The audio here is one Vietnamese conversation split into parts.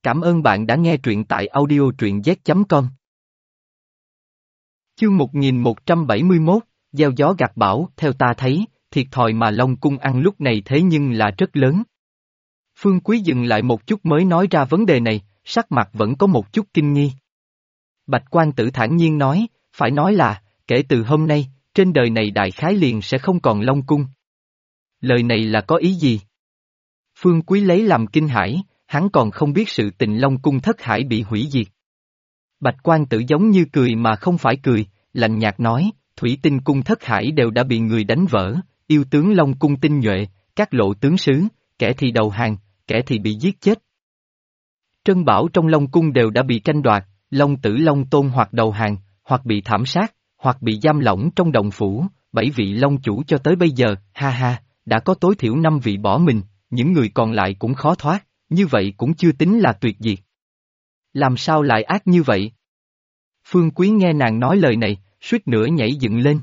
Cảm ơn bạn đã nghe truyện tại audio truyện z.com. Chương 1171, gieo gió gặt bão. Theo ta thấy, thiệt thòi mà Long Cung ăn lúc này thế nhưng là rất lớn. Phương Quý dừng lại một chút mới nói ra vấn đề này, sắc mặt vẫn có một chút kinh nghi. Bạch Quan Tử thản nhiên nói, phải nói là, kể từ hôm nay, trên đời này đại khái liền sẽ không còn Long Cung. Lời này là có ý gì? Phương Quý lấy làm kinh hãi, hắn còn không biết sự tình Long Cung thất hải bị hủy diệt. Bạch Quan Tử giống như cười mà không phải cười, lạnh nhạt nói, Thủy Tinh Cung thất hải đều đã bị người đánh vỡ, yêu tướng Long Cung tinh nhuệ, các lộ tướng sứ, kẻ thì đầu hàng, kẻ thì bị giết chết. Trân bảo trong Long Cung đều đã bị tranh đoạt, Long Tử Long Tôn hoặc đầu hàng, hoặc bị thảm sát, hoặc bị giam lỏng trong động phủ, 7 vị Long Chủ cho tới bây giờ, ha ha, đã có tối thiểu 5 vị bỏ mình, những người còn lại cũng khó thoát, như vậy cũng chưa tính là tuyệt diệt. Làm sao lại ác như vậy? Phương Quý nghe nàng nói lời này, suýt nữa nhảy dựng lên.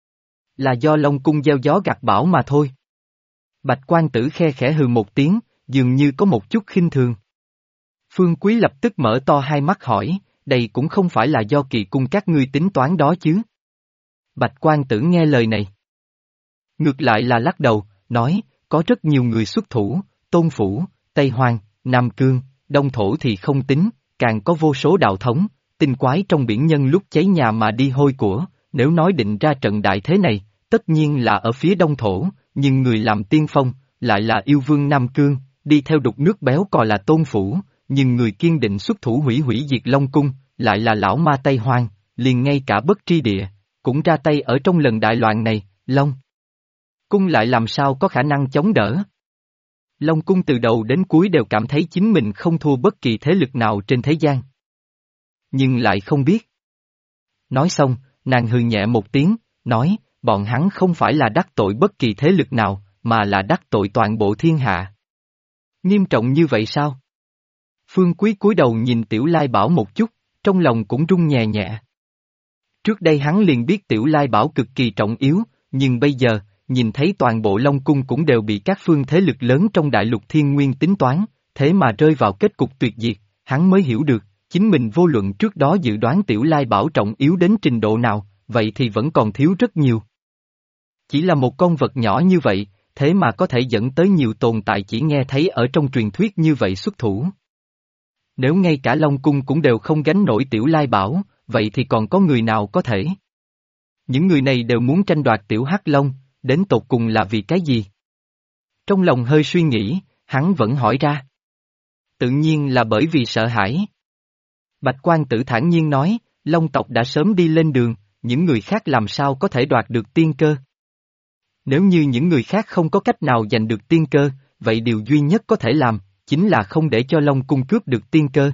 Là do Long Cung gieo gió gặt bão mà thôi. Bạch Quan Tử khe khẽ hừ một tiếng, dường như có một chút khinh thường. Phương Quý lập tức mở to hai mắt hỏi, đây cũng không phải là do Kỳ Cung các ngươi tính toán đó chứ. Bạch Quan Tử nghe lời này. Ngược lại là lắc đầu, nói, có rất nhiều người xuất thủ, Tôn Phủ, Tây Hoang, Nam Cương, Đông Thổ thì không tính, càng có vô số đạo thống, tinh quái trong biển nhân lúc cháy nhà mà đi hôi của, nếu nói định ra trận đại thế này, tất nhiên là ở phía Đông Thổ, nhưng người làm tiên phong, lại là yêu vương Nam Cương, đi theo đục nước béo cò là Tôn Phủ, nhưng người kiên định xuất thủ hủy hủy diệt Long Cung, lại là lão ma Tây Hoang, liền ngay cả Bất Tri Địa, cũng ra tay ở trong lần đại loạn này, Long Cung lại làm sao có khả năng chống đỡ. Long Cung từ đầu đến cuối đều cảm thấy chính mình không thua bất kỳ thế lực nào trên thế gian. Nhưng lại không biết. Nói xong, nàng hừ nhẹ một tiếng, nói, bọn hắn không phải là đắc tội bất kỳ thế lực nào, mà là đắc tội toàn bộ thiên hạ. Nghiêm trọng như vậy sao? Phương Quý cúi đầu nhìn Tiểu Lai Bảo một chút, trong lòng cũng rung nhẹ nhẹ. Trước đây hắn liền biết Tiểu Lai Bảo cực kỳ trọng yếu, nhưng bây giờ, nhìn thấy toàn bộ Long Cung cũng đều bị các phương thế lực lớn trong đại lục thiên nguyên tính toán, thế mà rơi vào kết cục tuyệt diệt, hắn mới hiểu được, chính mình vô luận trước đó dự đoán Tiểu Lai Bảo trọng yếu đến trình độ nào, vậy thì vẫn còn thiếu rất nhiều. Chỉ là một con vật nhỏ như vậy, thế mà có thể dẫn tới nhiều tồn tại chỉ nghe thấy ở trong truyền thuyết như vậy xuất thủ. Nếu ngay cả Long Cung cũng đều không gánh nổi Tiểu Lai Bảo, vậy thì còn có người nào có thể? Những người này đều muốn tranh đoạt Tiểu Hắc Long, đến tột cùng là vì cái gì? Trong lòng hơi suy nghĩ, hắn vẫn hỏi ra. Tự nhiên là bởi vì sợ hãi. Bạch Quan Tử thản nhiên nói, Long tộc đã sớm đi lên đường, những người khác làm sao có thể đoạt được tiên cơ? Nếu như những người khác không có cách nào giành được tiên cơ, vậy điều duy nhất có thể làm, chính là không để cho Long Cung cướp được tiên cơ.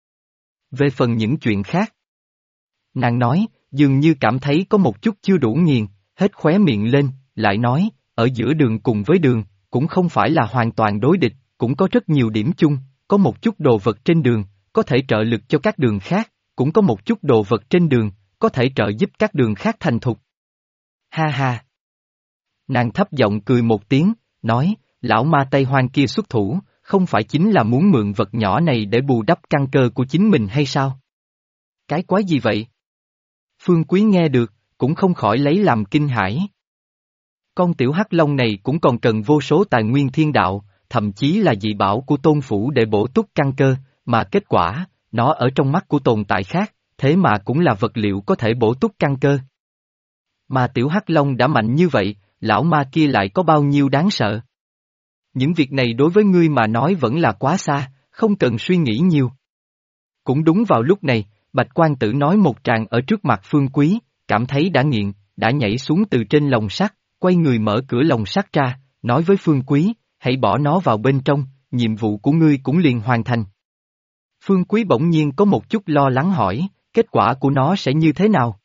Về phần những chuyện khác, nàng nói, dường như cảm thấy có một chút chưa đủ nghiền, hết khóe miệng lên, lại nói, ở giữa đường cùng với đường, cũng không phải là hoàn toàn đối địch, cũng có rất nhiều điểm chung, có một chút đồ vật trên đường, có thể trợ lực cho các đường khác, cũng có một chút đồ vật trên đường, có thể trợ giúp các đường khác thành thục. Ha ha! Nàng thấp giọng cười một tiếng, nói, lão ma Tây Hoang kia xuất thủ, không phải chính là muốn mượn vật nhỏ này để bù đắp căn cơ của chính mình hay sao? Cái quái gì vậy? Phương Quý nghe được, cũng không khỏi lấy làm kinh hãi. Con tiểu hắc long này cũng còn cần vô số tài nguyên thiên đạo, thậm chí là dị bảo của Tôn Phủ để bổ túc căn cơ, mà kết quả, nó ở trong mắt của tồn tại khác, thế mà cũng là vật liệu có thể bổ túc căn cơ. Mà tiểu hắc long đã mạnh như vậy, lão ma kia lại có bao nhiêu đáng sợ? Những việc này đối với ngươi mà nói vẫn là quá xa, không cần suy nghĩ nhiều. Cũng đúng vào lúc này, Bạch Quan Tử nói một tràng ở trước mặt Phương Quý, cảm thấy đã nghiện, đã nhảy xuống từ trên lồng sắt, quay người mở cửa lồng sắt ra, nói với Phương Quý, hãy bỏ nó vào bên trong, nhiệm vụ của ngươi cũng liền hoàn thành. Phương Quý bỗng nhiên có một chút lo lắng hỏi, kết quả của nó sẽ như thế nào?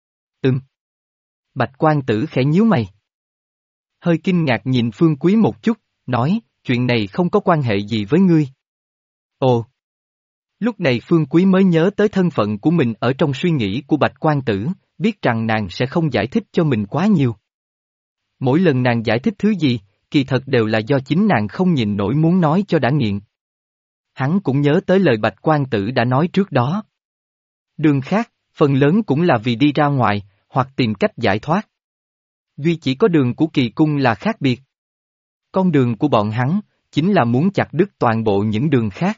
Bạch Quan Tử khẽ nhíu mày. Hơi kinh ngạc nhìn Phương Quý một chút, nói, chuyện này không có quan hệ gì với ngươi. Ồ! Lúc này Phương Quý mới nhớ tới thân phận của mình ở trong suy nghĩ của Bạch Quan Tử, biết rằng nàng sẽ không giải thích cho mình quá nhiều. Mỗi lần nàng giải thích thứ gì, kỳ thật đều là do chính nàng không nhịn nổi muốn nói cho đã nghiện. Hắn cũng nhớ tới lời Bạch Quan Tử đã nói trước đó. Đường khác, phần lớn cũng là vì đi ra ngoài, hoặc tìm cách giải thoát. Duy chỉ có đường của kỳ cung là khác biệt. Con đường của bọn hắn, chính là muốn chặt đứt toàn bộ những đường khác.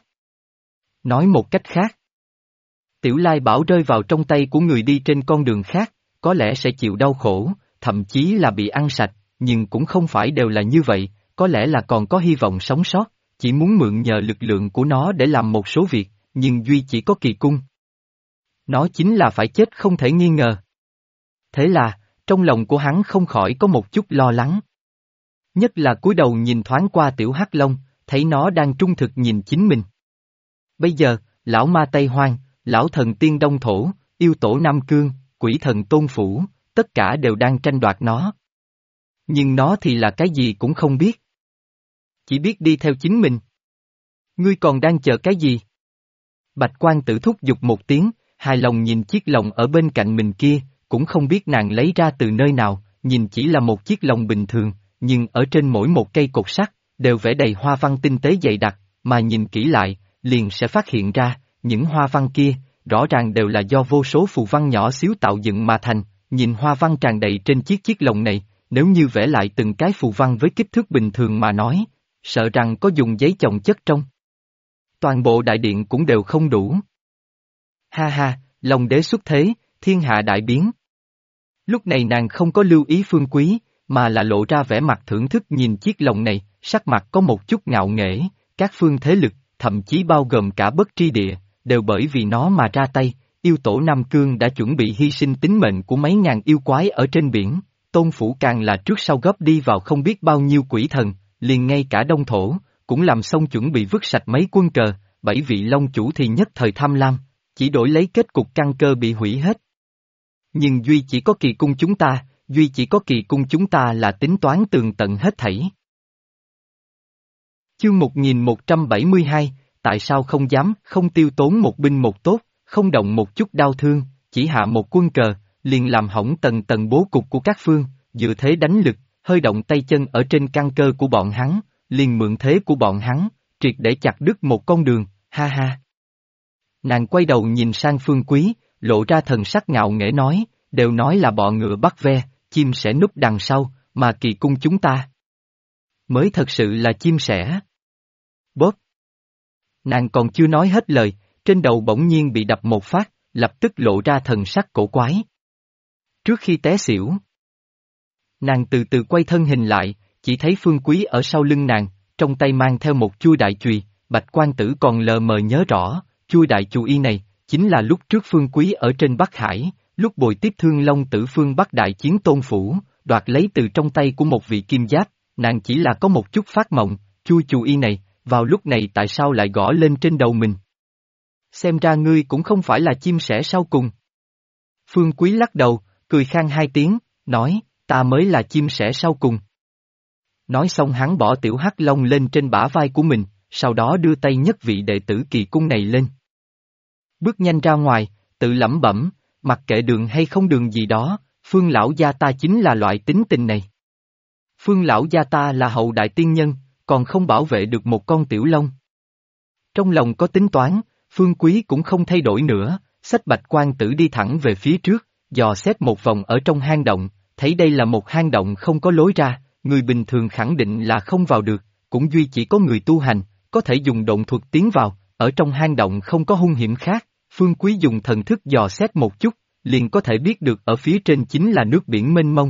Nói một cách khác, Tiểu Lai Bảo rơi vào trong tay của người đi trên con đường khác, có lẽ sẽ chịu đau khổ, thậm chí là bị ăn sạch, nhưng cũng không phải đều là như vậy, có lẽ là còn có hy vọng sống sót, chỉ muốn mượn nhờ lực lượng của nó để làm một số việc, nhưng duy chỉ có kỳ cung. Nó chính là phải chết không thể nghi ngờ. Thế là, trong lòng của hắn không khỏi có một chút lo lắng. Nhất là cúi đầu nhìn thoáng qua Tiểu Hắc Long, thấy nó đang trung thực nhìn chính mình. Bây giờ, lão ma Tây Hoang, lão thần tiên Đông Thổ, yêu tổ Nam Cương, quỷ thần Tôn Phủ, tất cả đều đang tranh đoạt nó. Nhưng nó thì là cái gì cũng không biết. Chỉ biết đi theo chính mình. Ngươi còn đang chờ cái gì? Bạch Quan Tử thúc giục một tiếng, hài lòng nhìn chiếc lồng ở bên cạnh mình kia, cũng không biết nàng lấy ra từ nơi nào, nhìn chỉ là một chiếc lồng bình thường, nhưng ở trên mỗi một cây cột sắt, đều vẽ đầy hoa văn tinh tế dày đặc, mà nhìn kỹ lại, liền sẽ phát hiện ra, những hoa văn kia, rõ ràng đều là do vô số phù văn nhỏ xíu tạo dựng mà thành, nhìn hoa văn tràn đầy trên chiếc lồng này, nếu như vẽ lại từng cái phù văn với kích thước bình thường mà nói, sợ rằng có dùng giấy chồng chất trong. Toàn bộ đại điện cũng đều không đủ. Ha ha, Long đế xuất thế, thiên hạ đại biến. Lúc này nàng không có lưu ý Phương Quý, mà là lộ ra vẻ mặt thưởng thức nhìn chiếc lồng này, sắc mặt có một chút ngạo nghễ, các phương thế lực, thậm chí bao gồm cả Bất Tri Địa, đều bởi vì nó mà ra tay, yêu tổ Nam Cương đã chuẩn bị hy sinh tính mệnh của mấy ngàn yêu quái ở trên biển, Tôn Phủ càng là trước sau gấp đi vào không biết bao nhiêu quỷ thần, liền ngay cả Đông Thổ, cũng làm xong chuẩn bị vứt sạch mấy quân cờ, 7 vị Long chủ thì nhất thời tham lam, chỉ đổi lấy kết cục căn cơ bị hủy hết. Nhưng duy chỉ có kỳ cung chúng ta, duy chỉ có kỳ cung chúng ta là tính toán tường tận hết thảy. Chương 1172, tại sao không dám, không tiêu tốn một binh một tốt, không động một chút đau thương, chỉ hạ một quân cờ, liền làm hỏng tầng tầng bố cục của các phương, dựa thế đánh lực, hơi động tay chân ở trên căn cơ của bọn hắn, liền mượn thế của bọn hắn, triệt để chặt đứt một con đường, ha ha. Nàng quay đầu nhìn sang Phương Quý, lộ ra thần sắc ngạo nghễ nói, đều nói là bọ ngựa bắt ve, chim sẻ núp đằng sau, mà kỳ cung chúng ta mới thật sự là chim sẻ. Bóp! Nàng còn chưa nói hết lời, trên đầu bỗng nhiên bị đập một phát, lập tức lộ ra thần sắc cổ quái. Trước khi té xỉu, nàng từ từ quay thân hình lại, chỉ thấy Phương Quý ở sau lưng nàng, trong tay mang theo một chuôi đại chùy, Bạch Quan Tử còn lờ mờ nhớ rõ, chuôi đại chùy này, chính là lúc trước Phương Quý ở trên Bắc Hải, lúc bồi tiếp Thương Long Tử phương Bắc đại chiến Tôn Phủ, đoạt lấy từ trong tay của một vị kim giáp, nàng chỉ là có một chút phát mộng, chuôi chùy này, vào lúc này tại sao lại gõ lên trên đầu mình? Xem ra ngươi cũng không phải là chim sẻ sau cùng. Phương Quý lắc đầu, cười khang hai tiếng, nói, ta mới là chim sẻ sau cùng. Nói xong hắn bỏ tiểu hắc long lên trên bả vai của mình, sau đó đưa tay nhất vị đệ tử kỳ cung này lên. Bước nhanh ra ngoài, tự lẩm bẩm, mặc kệ đường hay không đường gì đó, Phương lão gia ta chính là loại tính tình này. Phương lão gia ta là hậu đại tiên nhân, còn không bảo vệ được một con tiểu long. Trong lòng có tính toán, Phương Quý cũng không thay đổi nữa, xách Bạch Quan Tử đi thẳng về phía trước, dò xét một vòng ở trong hang động, thấy đây là một hang động không có lối ra, người bình thường khẳng định là không vào được, cũng duy chỉ có người tu hành, có thể dùng động thuật tiến vào, ở trong hang động không có hung hiểm khác, Phương Quý dùng thần thức dò xét một chút, liền có thể biết được ở phía trên chính là nước biển mênh mông.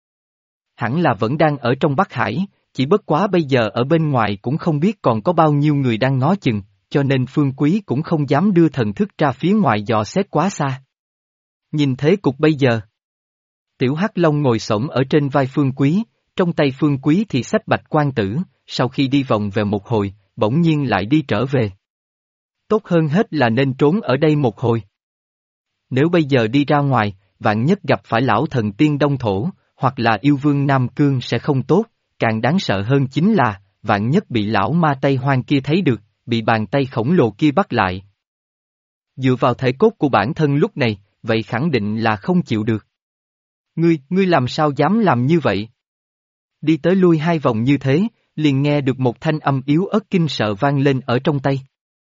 Hẳn là vẫn đang ở trong Bắc Hải, chỉ bất quá bây giờ ở bên ngoài cũng không biết còn có bao nhiêu người đang ngó chừng, cho nên Phương Quý cũng không dám đưa thần thức ra phía ngoài dò xét quá xa. Nhìn thế cục bây giờ, Tiểu Hắc Long ngồi xổm ở trên vai Phương Quý, trong tay Phương Quý thì xách Bạch Quan Tử, sau khi đi vòng về một hồi, bỗng nhiên lại đi trở về. Tốt hơn hết là nên trốn ở đây một hồi. Nếu bây giờ đi ra ngoài, vạn nhất gặp phải lão thần tiên Đông Thổ, hoặc là yêu vương Nam Cương sẽ không tốt, càng đáng sợ hơn chính là, vạn nhất bị lão ma Tây Hoang kia thấy được, bị bàn tay khổng lồ kia bắt lại. Dựa vào thể cốt của bản thân lúc này, vậy khẳng định là không chịu được. Ngươi làm sao dám làm như vậy? Đi tới lui hai vòng như thế, liền nghe được một thanh âm yếu ớt kinh sợ vang lên ở trong tay.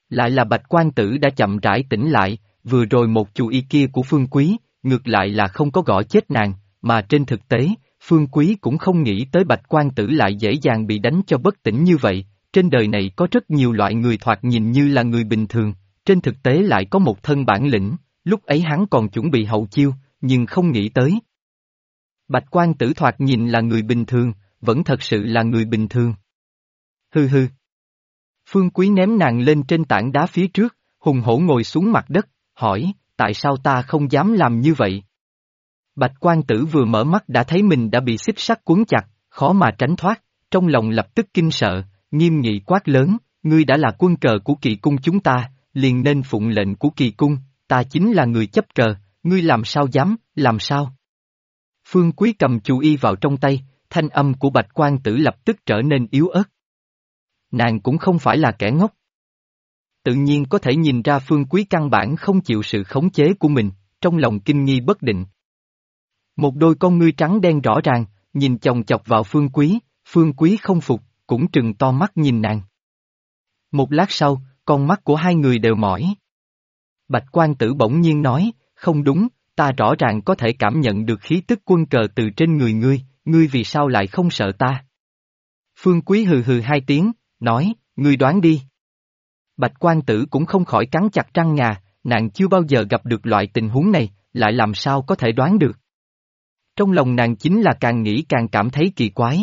Lại là Bạch Quan Tử đã chậm rãi tỉnh lại, vừa rồi một chú ý kia của Phương Quý, ngược lại là không có gõ chết nàng, mà trên thực tế, Phương Quý cũng không nghĩ tới Bạch Quan Tử lại dễ dàng bị đánh cho bất tỉnh như vậy. Trên đời này có rất nhiều loại người thoạt nhìn như là người bình thường, trên thực tế lại có một thân bản lĩnh, lúc ấy hắn còn chuẩn bị hậu chiêu, nhưng không nghĩ tới. Bạch Quan Tử thoạt nhìn là người bình thường, vẫn thật sự là người bình thường. Hừ hừ. Phương Quý ném nàng lên trên tảng đá phía trước, hùng hổ ngồi xuống mặt đất, hỏi, tại sao ta không dám làm như vậy? Bạch Quan Tử vừa mở mắt đã thấy mình đã bị xích sắt cuốn chặt, khó mà tránh thoát, trong lòng lập tức kinh sợ, nghiêm nghị quát lớn, ngươi đã là quân cờ của Kỵ cung chúng ta, liền nên phụng lệnh của Kỵ cung, ta chính là người chấp cờ, ngươi làm sao dám, làm sao? Phương Quý cầm chú y vào trong tay, thanh âm của Bạch Quan Tử lập tức trở nên yếu ớt. Nàng cũng không phải là kẻ ngốc. Tự nhiên có thể nhìn ra Phương Quý căn bản không chịu sự khống chế của mình, trong lòng kinh nghi bất định. Một đôi con ngươi trắng đen rõ ràng, nhìn chòng chọc vào Phương Quý không phục, cũng trừng to mắt nhìn nàng. Một lát sau, con mắt của hai người đều mỏi. Bạch Quan Tử bỗng nhiên nói, không đúng, ta rõ ràng có thể cảm nhận được khí tức quân cờ từ trên người ngươi vì sao lại không sợ ta? Phương Quý hừ hừ hai tiếng, nói, ngươi đoán đi. Bạch Quan Tử cũng không khỏi cắn chặt răng ngà, nàng chưa bao giờ gặp được loại tình huống này, lại làm sao có thể đoán được. Trong lòng nàng chính là càng nghĩ càng cảm thấy kỳ quái.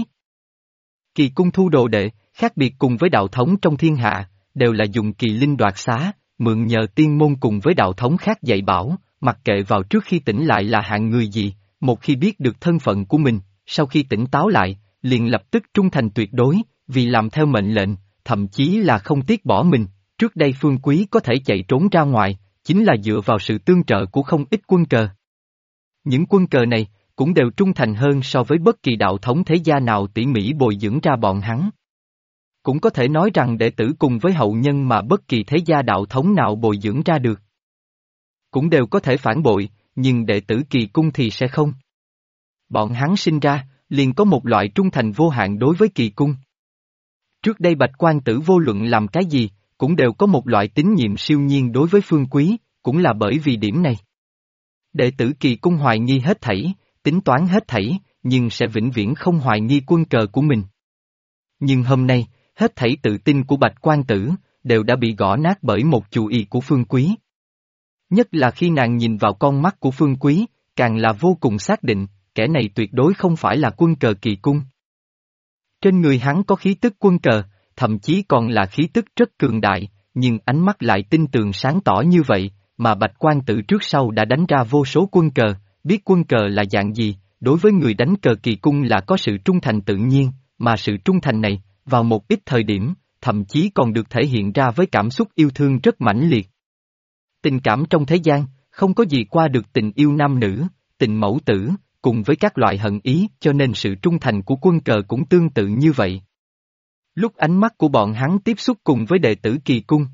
Kỳ cung thu đồ đệ, khác biệt cùng với đạo thống trong thiên hạ, đều là dùng kỳ linh đoạt xá, mượn nhờ tiên môn cùng với đạo thống khác dạy bảo, mặc kệ vào trước khi tỉnh lại là hạng người gì, một khi biết được thân phận của mình, sau khi tỉnh táo lại, liền lập tức trung thành tuyệt đối, vì làm theo mệnh lệnh, thậm chí là không tiếc bỏ mình. Trước đây Phương Quý có thể chạy trốn ra ngoài, chính là dựa vào sự tương trợ của không ít quân cờ. Những quân cờ này, cũng đều trung thành hơn so với bất kỳ đạo thống thế gia nào tỉ mỉ bồi dưỡng ra bọn hắn. Cũng có thể nói rằng đệ tử cùng với hậu nhân mà bất kỳ thế gia đạo thống nào bồi dưỡng ra được. Cũng đều có thể phản bội, nhưng đệ tử Kỳ cung thì sẽ không. Bọn hắn sinh ra, liền có một loại trung thành vô hạn đối với Kỳ cung. Trước đây Bạch Quan Tử vô luận làm cái gì, cũng đều có một loại tín nhiệm siêu nhiên đối với Phương Quý, cũng là bởi vì điểm này. Đệ tử Kỳ cung hoài nghi hết thảy, tính toán hết thảy, nhưng sẽ vĩnh viễn không hoài nghi quân cờ của mình. Nhưng hôm nay, hết thảy tự tin của Bạch Quan Tử, đều đã bị gõ nát bởi một chủ ý của Phương Quý. Nhất là khi nàng nhìn vào con mắt của Phương Quý, càng là vô cùng xác định, kẻ này tuyệt đối không phải là quân cờ Kỳ cung. Trên người hắn có khí tức quân cờ, thậm chí còn là khí tức rất cường đại, nhưng ánh mắt lại tinh tường sáng tỏ như vậy, mà Bạch Quan Tử trước sau đã đánh ra vô số quân cờ, biết quân cờ là dạng gì, đối với người đánh cờ Kỳ cung là có sự trung thành tự nhiên, mà sự trung thành này, vào một ít thời điểm, thậm chí còn được thể hiện ra với cảm xúc yêu thương rất mãnh liệt. Tình cảm trong thế gian, không có gì qua được tình yêu nam nữ, tình mẫu tử, cùng với các loại hận ý, cho nên sự trung thành của quân cờ cũng tương tự như vậy. Lúc ánh mắt của bọn hắn tiếp xúc cùng với đệ tử Kỳ cung,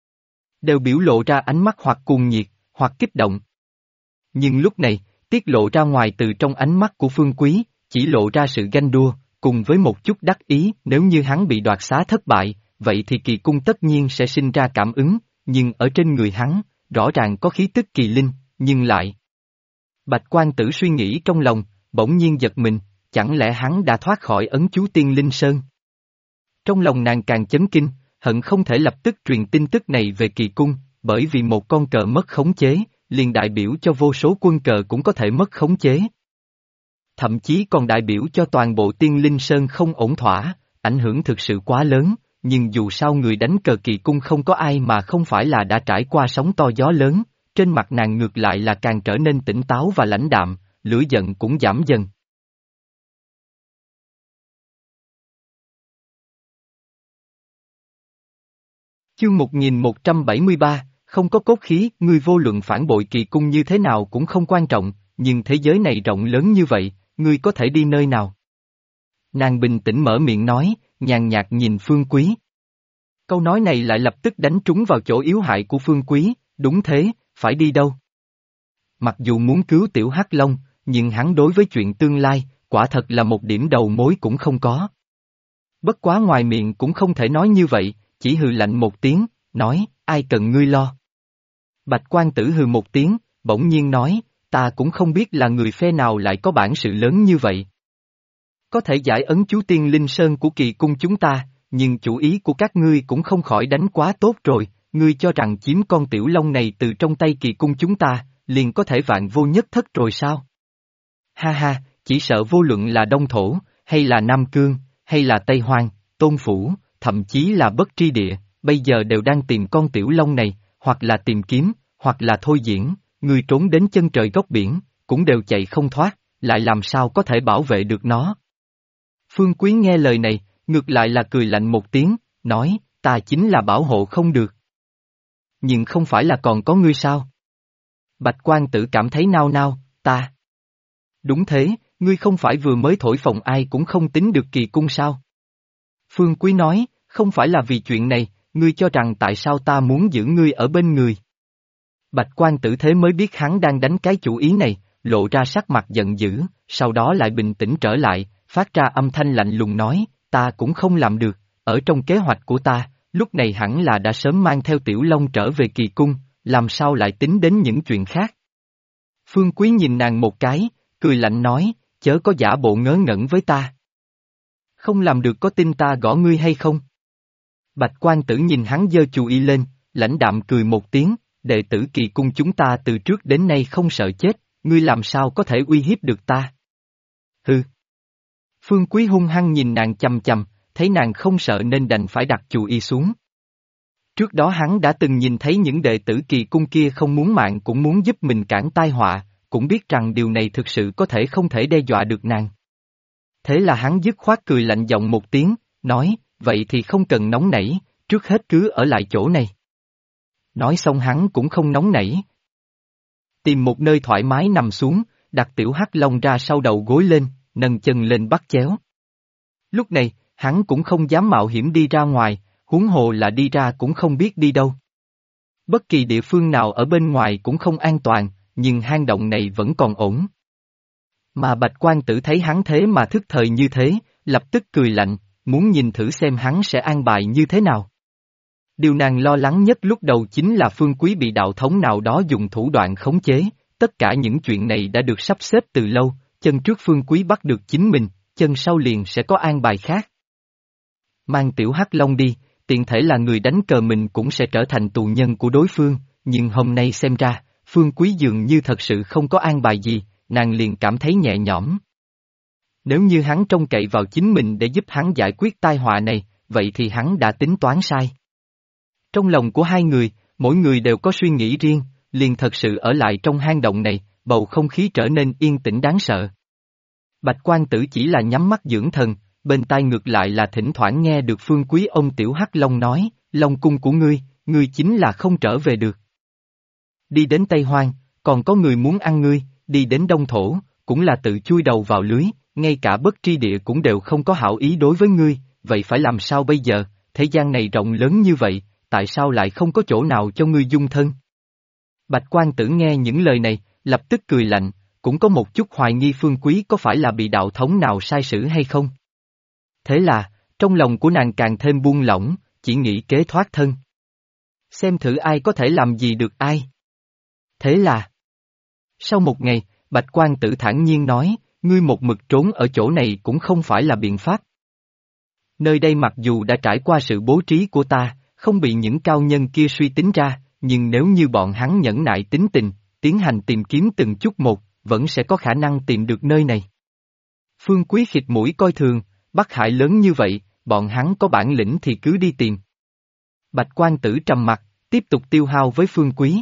đều biểu lộ ra ánh mắt hoặc cuồng nhiệt, hoặc kích động. Nhưng lúc này, tiết lộ ra ngoài từ trong ánh mắt của Phương Quý, chỉ lộ ra sự ganh đua, cùng với một chút đắc ý, nếu như hắn bị đoạt xá thất bại, vậy thì Kỳ cung tất nhiên sẽ sinh ra cảm ứng, nhưng ở trên người hắn, rõ ràng có khí tức kỳ linh, nhưng lại. Bạch Quan Tử suy nghĩ trong lòng, bỗng nhiên giật mình, chẳng lẽ hắn đã thoát khỏi ấn chú Tiên Linh Sơn? Trong lòng nàng càng chấn kinh, hận không thể lập tức truyền tin tức này về Kỳ cung, bởi vì một con cờ mất khống chế, liền đại biểu cho vô số quân cờ cũng có thể mất khống chế. Thậm chí còn đại biểu cho toàn bộ Tiên Linh Sơn không ổn thỏa, ảnh hưởng thực sự quá lớn, nhưng dù sao người đánh cờ Kỳ cung không có ai mà không phải là đã trải qua sóng to gió lớn, trên mặt nàng ngược lại là càng trở nên tỉnh táo và lãnh đạm, lửa giận cũng giảm dần. Chương 1173, không có cốt khí, ngươi vô luận phản bội Kỳ cung như thế nào cũng không quan trọng, nhưng thế giới này rộng lớn như vậy, ngươi có thể đi nơi nào? Nàng bình tĩnh mở miệng nói, nhàn nhạt nhìn Phương Quý. Câu nói này lại lập tức đánh trúng vào chỗ yếu hại của Phương Quý, đúng thế, phải đi đâu? Mặc dù muốn cứu tiểu Hắc Long, nhưng hắn đối với chuyện tương lai, quả thật là một điểm đầu mối cũng không có. Bất quá ngoài miệng cũng không thể nói như vậy, chỉ hừ lạnh một tiếng, nói, ai cần ngươi lo. Bạch quan tử hừ một tiếng, bỗng nhiên nói, ta cũng không biết là người phe nào lại có bản sự lớn như vậy. Có thể giải ấn chú tiên linh sơn của kỳ cung chúng ta, nhưng chủ ý của các ngươi cũng không khỏi đánh quá tốt rồi, ngươi cho rằng chiếm con tiểu long này từ trong tay kỳ cung chúng ta, liền có thể vạn vô nhất thất rồi sao? Ha ha, chỉ sợ vô luận là Đông Thổ, hay là Nam Cương, hay là Tây Hoang, Tôn Phủ, thậm chí là Bất Tri Địa, bây giờ đều đang tìm con tiểu long này, hoặc là tìm kiếm, hoặc là thôi diễn, ngươi trốn đến chân trời góc biển, cũng đều chạy không thoát, lại làm sao có thể bảo vệ được nó. Phương Quý nghe lời này, ngược lại là cười lạnh một tiếng, nói, ta chính là bảo hộ không được. Nhưng không phải là còn có ngươi sao? Bạch quan tử cảm thấy nao nao, ta. Đúng thế, ngươi không phải vừa mới thổi phồng ai cũng không tính được kỳ cung sao? Phương Quý nói, không phải là vì chuyện này, ngươi cho rằng tại sao ta muốn giữ ngươi ở bên người. Bạch quan tử thế mới biết hắn đang đánh cái chủ ý này, lộ ra sắc mặt giận dữ, sau đó lại bình tĩnh trở lại, phát ra âm thanh lạnh lùng nói, ta cũng không làm được, ở trong kế hoạch của ta, lúc này hẳn là đã sớm mang theo tiểu long trở về kỳ cung, làm sao lại tính đến những chuyện khác. Phương Quý nhìn nàng một cái, cười lạnh nói, chớ có giả bộ ngớ ngẩn với ta. Không làm được có tin ta gõ ngươi hay không? Bạch quan tử nhìn hắn giơ chù y lên, lãnh đạm cười một tiếng, đệ tử kỳ cung chúng ta từ trước đến nay không sợ chết, ngươi làm sao có thể uy hiếp được ta? Hừ. Phương Quý hung hăng nhìn nàng chằm chằm, thấy nàng không sợ nên đành phải đặt chù y xuống. Trước đó hắn đã từng nhìn thấy những đệ tử kỳ cung kia không muốn mạng cũng muốn giúp mình cản tai họa, cũng biết rằng điều này thực sự có thể không thể đe dọa được nàng. Thế là hắn dứt khoát cười lạnh giọng một tiếng, nói, vậy thì không cần nóng nảy, trước hết cứ ở lại chỗ này. Nói xong hắn cũng không nóng nảy. Tìm một nơi thoải mái nằm xuống, đặt tiểu hắc long ra sau đầu gối lên, nâng chân lên bắt chéo. Lúc này, hắn cũng không dám mạo hiểm đi ra ngoài, huống hồ là đi ra cũng không biết đi đâu. Bất kỳ địa phương nào ở bên ngoài cũng không an toàn, nhưng hang động này vẫn còn ổn. Mà Bạch quan tử thấy hắn thế mà thức thời như thế, lập tức cười lạnh, muốn nhìn thử xem hắn sẽ an bài như thế nào. Điều nàng lo lắng nhất lúc đầu chính là Phương Quý bị đạo thống nào đó dùng thủ đoạn khống chế, tất cả những chuyện này đã được sắp xếp từ lâu, chân trước Phương Quý bắt được chính mình, chân sau liền sẽ có an bài khác. Mang tiểu hắc long đi, tiện thể là người đánh cờ mình cũng sẽ trở thành tù nhân của đối phương, nhưng hôm nay xem ra, Phương Quý dường như thật sự không có an bài gì, nàng liền cảm thấy nhẹ nhõm. Nếu như hắn trông cậy vào chính mình để giúp hắn giải quyết tai họa này, vậy thì hắn đã tính toán sai. Trong lòng của hai người, mỗi người đều có suy nghĩ riêng, liền thật sự ở lại trong hang động này, bầu không khí trở nên yên tĩnh đáng sợ. Bạch quan tử chỉ là nhắm mắt dưỡng thần, bên tai ngược lại là thỉnh thoảng nghe được Phương Quý ông tiểu hắc long nói, long cung của ngươi chính là không trở về được. Đi đến Tây Hoang, còn có người muốn ăn ngươi, đi đến Đông Thổ, cũng là tự chui đầu vào lưới, ngay cả Bất Tri Địa cũng đều không có hảo ý đối với ngươi, vậy phải làm sao bây giờ, thế gian này rộng lớn như vậy, tại sao lại không có chỗ nào cho ngươi dung thân? Bạch quan tử nghe những lời này, lập tức cười lạnh, cũng có một chút hoài nghi Phương Quý có phải là bị đạo thống nào sai sử hay không. Thế là, trong lòng của nàng càng thêm buông lỏng, chỉ nghĩ kế thoát thân. Xem thử ai có thể làm gì được ai. Thế là, sau một ngày, Bạch quan tử thản nhiên nói, ngươi một mực trốn ở chỗ này cũng không phải là biện pháp. Nơi đây mặc dù đã trải qua sự bố trí của ta, không bị những cao nhân kia suy tính ra, nhưng nếu như bọn hắn nhẫn nại tính tình, tiến hành tìm kiếm từng chút một, vẫn sẽ có khả năng tìm được nơi này. Phương Quý khịt mũi coi thường, Bắc Hải lớn như vậy, bọn hắn có bản lĩnh thì cứ đi tìm. Bạch quan tử trầm mặt, tiếp tục tiêu hao với Phương Quý.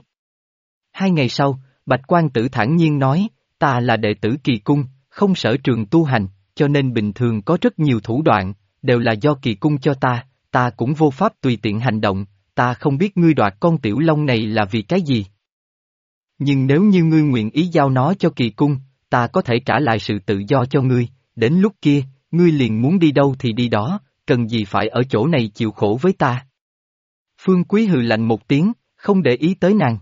2 ngày sau, Bạch quan tử thản nhiên nói, ta là đệ tử kỳ cung, không sở trường tu hành, cho nên bình thường có rất nhiều thủ đoạn, đều là do kỳ cung cho ta cũng vô pháp tùy tiện hành động, ta không biết ngươi đoạt con tiểu long này là vì cái gì. Nhưng nếu như ngươi nguyện ý giao nó cho kỳ cung, ta có thể trả lại sự tự do cho ngươi, đến lúc kia, ngươi liền muốn đi đâu thì đi đó, cần gì phải ở chỗ này chịu khổ với ta. Phương Quý hừ lạnh một tiếng, không để ý tới nàng.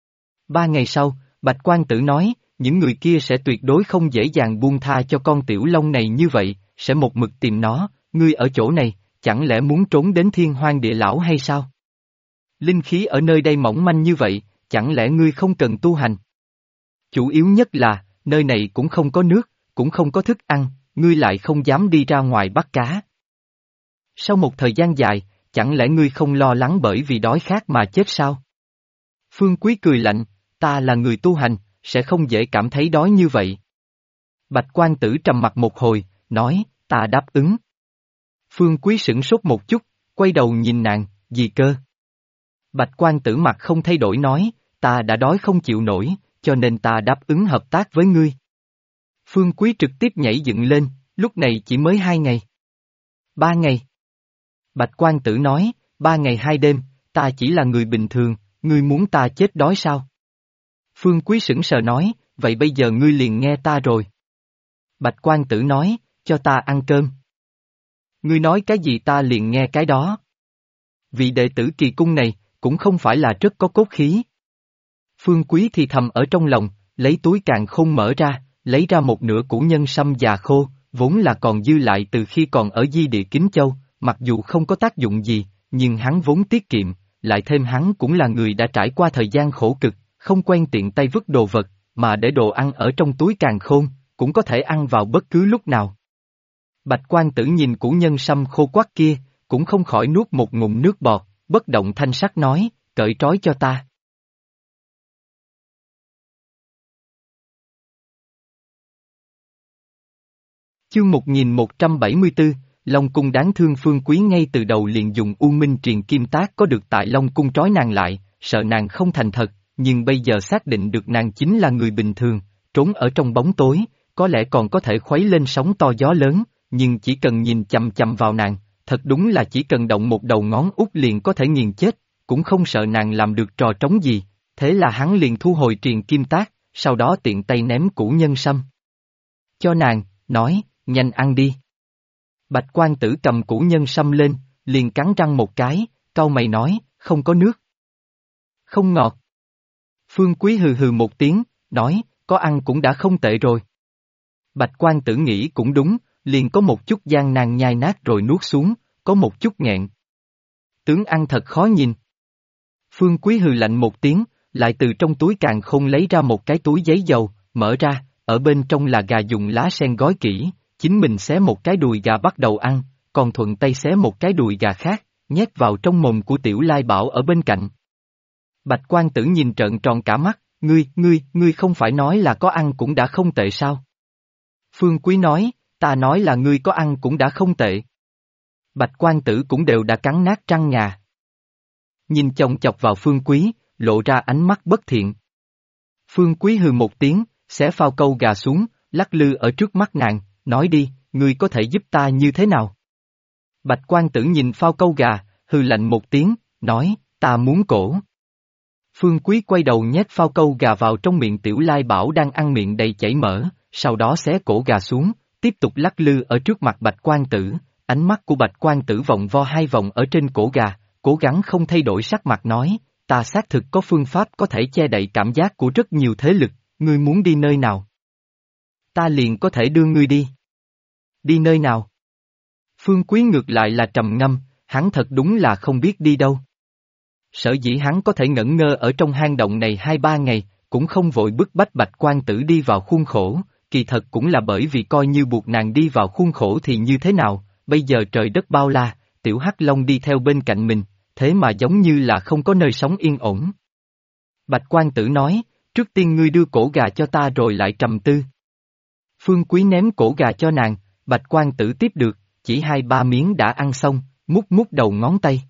3 ngày sau, Bạch quan tử nói, những người kia sẽ tuyệt đối không dễ dàng buông tha cho con tiểu long này như vậy, sẽ một mực tìm nó, ngươi ở chỗ này, chẳng lẽ muốn trốn đến Thiên Hoang Địa Lão hay sao? Linh khí ở nơi đây mỏng manh như vậy, chẳng lẽ ngươi không cần tu hành? Chủ yếu nhất là, nơi này cũng không có nước, cũng không có thức ăn, ngươi lại không dám đi ra ngoài bắt cá. Sau một thời gian dài, chẳng lẽ ngươi không lo lắng bởi vì đói khát mà chết sao? Phương Quý cười lạnh, ta là người tu hành, sẽ không dễ cảm thấy đói như vậy. Bạch Quan Tử trầm mặt một hồi, nói, ta đáp ứng. Phương Quý sửng sốt một chút, quay đầu nhìn nàng, gì cơ? Bạch Quan Tử mặt không thay đổi nói, ta đã đói không chịu nổi, cho nên ta đáp ứng hợp tác với ngươi. Phương Quý trực tiếp nhảy dựng lên, lúc này chỉ mới 2 ngày. 3 ngày. Bạch Quan Tử nói, 3 ngày 2 đêm, ta chỉ là người bình thường, ngươi muốn ta chết đói sao? Phương Quý sững sờ nói, vậy bây giờ ngươi liền nghe ta rồi. Bạch Quan Tử nói, cho ta ăn cơm. Ngươi nói cái gì ta liền nghe cái đó. Vị đệ tử Kỳ Cung này, cũng không phải là rất có cốt khí. Phương Quý thì thầm ở trong lòng, lấy túi càn khôn mở ra, lấy ra một nửa củ nhân sâm già khô, vốn là còn dư lại từ khi còn ở Di Địa Kính Châu, mặc dù không có tác dụng gì, nhưng hắn vốn tiết kiệm, lại thêm hắn cũng là người đã trải qua thời gian khổ cực, không quen tiện tay vứt đồ vật, mà để đồ ăn ở trong túi càn khôn, cũng có thể ăn vào bất cứ lúc nào. Bạch Quan Tử nhìn củ nhân sâm khô quắc kia, cũng không khỏi nuốt một ngụm nước bọt, bất động thanh sắc nói, cởi trói cho ta. Chương 1174, Long Cung đáng thương. Phương Quý ngay từ đầu liền dùng U Minh Truyền Kim Tác có được tại Long Cung trói nàng lại, sợ nàng không thành thật, nhưng bây giờ xác định được nàng chính là người bình thường, trốn ở trong bóng tối, có lẽ còn có thể khuấy lên sóng to gió lớn, nhưng chỉ cần nhìn chằm chằm vào nàng, thật đúng là chỉ cần động một đầu ngón út liền có thể nghiền chết, cũng không sợ nàng làm được trò trống gì, thế là hắn liền thu hồi Truyền Kim Tác, sau đó tiện tay ném củ nhân sâm cho nàng, nói, nhanh ăn đi. Bạch Quan Tử cầm củ nhân sâm lên, liền cắn răng một cái, cau mày nói, không có nước. Không ngọt. Phương Quý hừ hừ một tiếng, nói, có ăn cũng đã không tệ rồi. Bạch Quan Tử nghĩ cũng đúng, liền có một chút gian nan nhai nát rồi nuốt xuống, có một chút nghẹn. Tướng ăn thật khó nhìn. Phương Quý hừ lạnh một tiếng, lại từ trong túi càn khôn lấy ra một cái túi giấy dầu, mở ra, ở bên trong là gà dùng lá sen gói kỹ, chính mình xé một cái đùi gà bắt đầu ăn, còn thuận tay xé một cái đùi gà khác, nhét vào trong mồm của Tiểu Lai Bảo ở bên cạnh. Bạch Quan Tử nhìn trợn tròn cả mắt, ngươi không phải nói là có ăn cũng đã không tệ sao? Phương Quý nói, ta nói là ngươi có ăn cũng đã không tệ. Bạch Quan Tử cũng đều đã cắn nát răng ngà. Nhìn chòng chọc vào Phương Quý, lộ ra ánh mắt bất thiện. Phương Quý hừ một tiếng, xé phao câu gà xuống, lắc lư ở trước mắt nàng, nói đi, ngươi có thể giúp ta như thế nào? Bạch Quan Tử nhìn phao câu gà, hừ lạnh một tiếng, nói, ta muốn cổ. Phương Quý quay đầu nhét phao câu gà vào trong miệng Tiểu Lai Bảo đang ăn miệng đầy chảy mỡ, sau đó xé cổ gà xuống, tiếp tục lắc lư ở trước mặt Bạch Quan Tử, ánh mắt của Bạch Quan Tử vòng vo 2 vòng ở trên cổ gà, cố gắng không thay đổi sắc mặt nói, ta xác thực có phương pháp có thể che đậy cảm giác của rất nhiều thế lực, ngươi muốn đi nơi nào? Ta liền có thể đưa ngươi đi. Đi nơi nào? Phương Quý ngược lại là trầm ngâm, hắn thật đúng là không biết đi đâu. Sở dĩ hắn có thể ngẩn ngơ ở trong hang động này 2-3 ngày, cũng không vội bức bách Bạch Quan Tử đi vào khuôn khổ, kỳ thật cũng là bởi vì coi như buộc nàng đi vào khuôn khổ thì như thế nào, bây giờ trời đất bao la, Tiểu Hắc Long đi theo bên cạnh mình, thế mà giống như là không có nơi sống yên ổn. Bạch Quan Tử nói, trước tiên ngươi đưa cổ gà cho ta rồi lại trầm tư. Phương Quý ném cổ gà cho nàng, Bạch Quan Tử tiếp được, chỉ 2-3 miếng đã ăn xong, mút đầu ngón tay.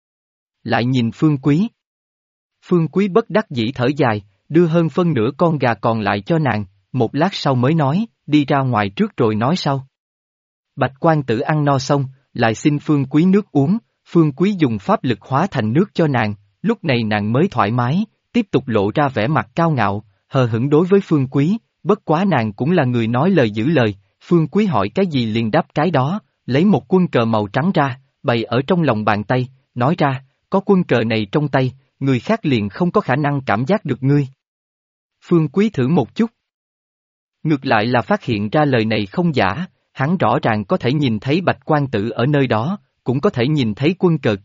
Lại nhìn Phương Quý. Phương Quý bất đắc dĩ thở dài, đưa hơn phân nửa con gà còn lại cho nàng, một lát sau mới nói, đi ra ngoài trước rồi nói sau. Bạch Quan Tử ăn no xong, lại xin Phương Quý nước uống, Phương Quý dùng pháp lực hóa thành nước cho nàng, lúc này nàng mới thoải mái, tiếp tục lộ ra vẻ mặt cao ngạo, hờ hững đối với Phương Quý, bất quá nàng cũng là người nói lời giữ lời, Phương Quý hỏi cái gì liền đáp cái đó, lấy một quân cờ màu trắng ra, bày ở trong lòng bàn tay, nói ra, có quân cờ này trong tay, người khác liền không có khả năng cảm giác được ngươi. Phương Quý thử một chút. Ngược lại là phát hiện ra lời này không giả, hắn rõ ràng có thể nhìn thấy Bạch Quan Tử ở nơi đó, cũng có thể nhìn thấy quân cờ kia,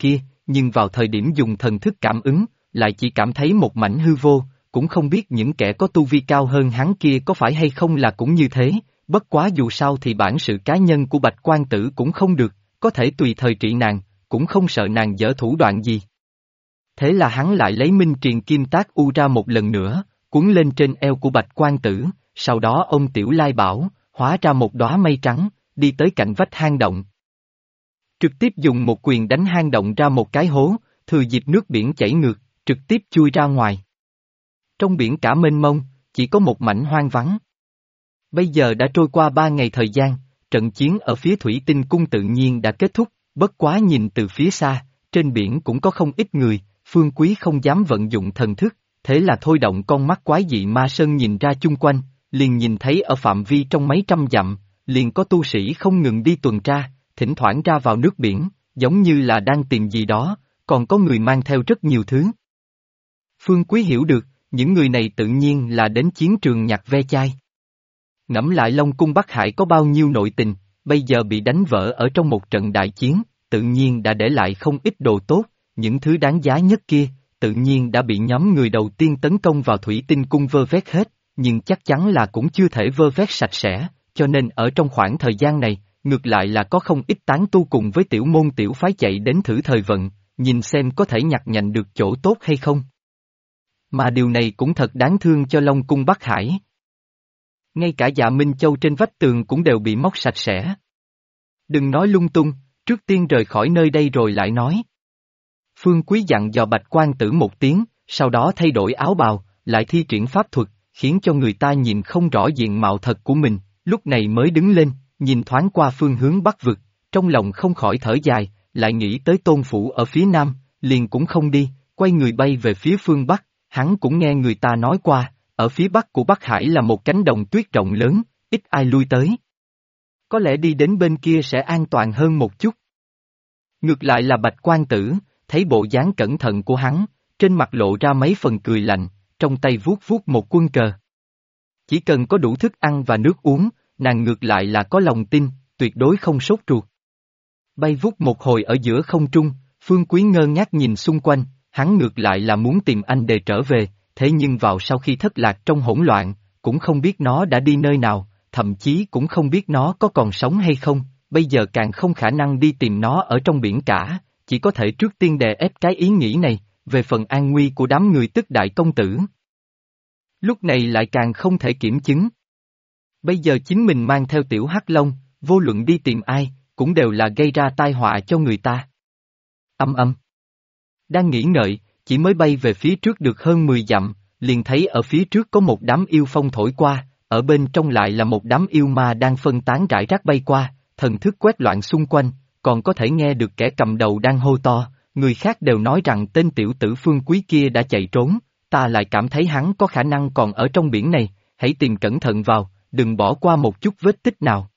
nhưng vào thời điểm dùng thần thức cảm ứng, lại chỉ cảm thấy một mảnh hư vô, cũng không biết những kẻ có tu vi cao hơn hắn kia có phải hay không là cũng như thế, bất quá dù sao thì bản sự cá nhân của Bạch Quan Tử cũng không được, có thể tùy thời trị nàng, cũng không sợ nàng dở thủ đoạn gì. Thế là hắn lại lấy minh triền kim tác u ra một lần nữa, cuốn lên trên eo của Bạch Quan Tử, sau đó ông Tiểu Lai bảo, hóa ra một đóa mây trắng, đi tới cạnh vách hang động. Trực tiếp dùng một quyền đánh hang động ra một cái hố, thừa dịp nước biển chảy ngược, trực tiếp chui ra ngoài. Trong biển cả mênh mông, chỉ có một mảnh hoang vắng. Bây giờ đã trôi qua 3 ngày thời gian, trận chiến ở phía Thủy Tinh Cung tự nhiên đã kết thúc, bất quá nhìn từ phía xa, trên biển cũng có không ít người, Phương Quý không dám vận dụng thần thức, thế là thôi động con mắt quái dị ma sơn nhìn ra chung quanh, liền nhìn thấy ở phạm vi trong mấy trăm dặm, liền có tu sĩ không ngừng đi tuần tra, thỉnh thoảng ra vào nước biển, giống như là đang tìm gì đó, còn có người mang theo rất nhiều thứ. Phương Quý hiểu được, những người này tự nhiên là đến chiến trường nhặt ve chai. Ngẫm lại Long Cung Bắc Hải có bao nhiêu nội tình, bây giờ bị đánh vỡ ở trong một trận đại chiến, tự nhiên đã để lại không ít đồ tốt, những thứ đáng giá nhất kia, tự nhiên đã bị nhóm người đầu tiên tấn công vào Thủy Tinh Cung vơ vét hết, nhưng chắc chắn là cũng chưa thể vơ vét sạch sẽ, cho nên ở trong khoảng thời gian này, ngược lại là có không ít tán tu cùng với tiểu môn tiểu phái chạy đến thử thời vận, nhìn xem có thể nhặt nhạnh được chỗ tốt hay không. Mà điều này cũng thật đáng thương cho Long Cung Bắc Hải. Ngay cả Dạ Minh Châu trên vách tường cũng đều bị móc sạch sẽ. Đừng nói lung tung, trước tiên rời khỏi nơi đây rồi lại nói. Phương Quý dặn dò Bạch Quan Tử một tiếng, sau đó thay đổi áo bào, lại thi triển pháp thuật, khiến cho người ta nhìn không rõ diện mạo thật của mình, lúc này mới đứng lên, nhìn thoáng qua phương hướng bắc vực, trong lòng không khỏi thở dài, lại nghĩ tới Tôn Phủ ở phía nam, liền cũng không đi, quay người bay về phía phương bắc, hắn cũng nghe người ta nói qua, ở phía bắc của Bắc Hải là một cánh đồng tuyết rộng lớn, ít ai lui tới. Có lẽ đi đến bên kia sẽ an toàn hơn một chút. Ngược lại là Bạch Quan Tử, thấy bộ dáng cẩn thận của hắn, trên mặt lộ ra mấy phần cười lạnh, trong tay vuốt vuốt một quân cờ. Chỉ cần có đủ thức ăn và nước uống, nàng ngược lại là có lòng tin, tuyệt đối không sốt ruột. Bay vút một hồi ở giữa không trung, Phương Quý ngơ ngác nhìn xung quanh, hắn ngược lại là muốn tìm anh để trở về, thế nhưng vào sau khi thất lạc trong hỗn loạn, cũng không biết nó đã đi nơi nào, thậm chí cũng không biết nó có còn sống hay không, bây giờ càng không khả năng đi tìm nó ở trong biển cả, chỉ có thể trước tiên đè ép cái ý nghĩ này, về phần an nguy của đám người tức đại công tử. Lúc này lại càng không thể kiểm chứng. Bây giờ chính mình mang theo tiểu hắc long, vô luận đi tìm ai, cũng đều là gây ra tai họa cho người ta. Âm âm. Đang nghĩ ngợi, chỉ mới bay về phía trước được hơn 10 dặm, liền thấy ở phía trước có một đám yêu phong thổi qua, ở bên trong lại là một đám yêu ma đang phân tán rải rác bay qua, thần thức quét loạn xung quanh, còn có thể nghe được kẻ cầm đầu đang hô to, người khác đều nói rằng tên tiểu tử Phương Quý kia đã chạy trốn, ta lại cảm thấy hắn có khả năng còn ở trong biển này, hãy tìm cẩn thận vào, đừng bỏ qua một chút vết tích nào.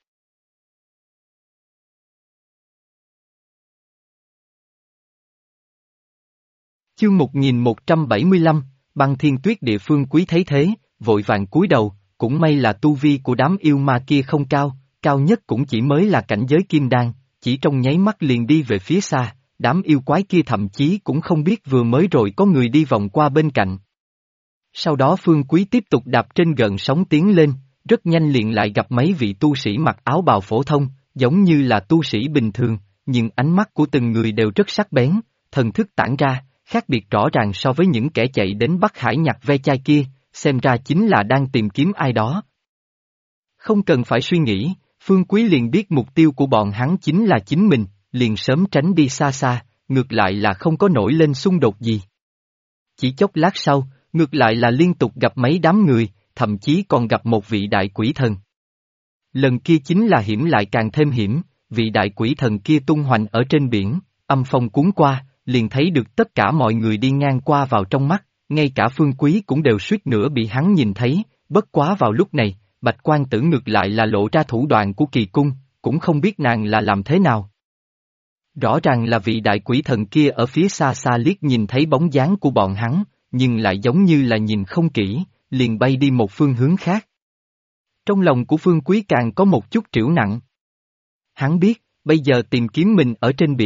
Chương 1175, Băng Thiên Tuyết Địa. Phương Quý thấy thế, vội vàng cúi đầu, cũng may là tu vi của đám yêu ma kia không cao, cao nhất cũng chỉ mới là cảnh giới kim đan, chỉ trong nháy mắt liền đi về phía xa, đám yêu quái kia thậm chí cũng không biết vừa mới rồi có người đi vòng qua bên cạnh. Sau đó Phương Quý tiếp tục đạp trên gợn sóng tiến lên, rất nhanh liền lại gặp mấy vị tu sĩ mặc áo bào phổ thông, giống như là tu sĩ bình thường, nhưng ánh mắt của từng người đều rất sắc bén, thần thức tản ra, khác biệt rõ ràng so với những kẻ chạy đến Bắc Hải nhặt ve chai kia, xem ra chính là đang tìm kiếm ai đó. Không cần phải suy nghĩ, Phương Quý liền biết mục tiêu của bọn hắn chính là chính mình, liền sớm tránh đi xa xa, ngược lại là không có nổi lên xung đột gì. Chỉ chốc lát sau, ngược lại là liên tục gặp mấy đám người, thậm chí còn gặp một vị đại quỷ thần. Lần kia chính là hiểm lại càng thêm hiểm, vị đại quỷ thần kia tung hoành ở trên biển, âm phong cuốn qua, liền thấy được tất cả mọi người đi ngang qua vào trong mắt, ngay cả Phương Quý cũng đều suýt nữa bị hắn nhìn thấy, bất quá vào lúc này, Bạch Quan Tử ngược lại là lộ ra thủ đoạn của kỳ cung, cũng không biết nàng là làm thế nào. Rõ ràng là vị đại quỷ thần kia ở phía xa xa liếc nhìn thấy bóng dáng của bọn hắn, nhưng lại giống như là nhìn không kỹ, liền bay đi một phương hướng khác. Trong lòng của Phương Quý càng có một chút trĩu nặng. Hắn biết, bây giờ tìm kiếm mình ở trên biển,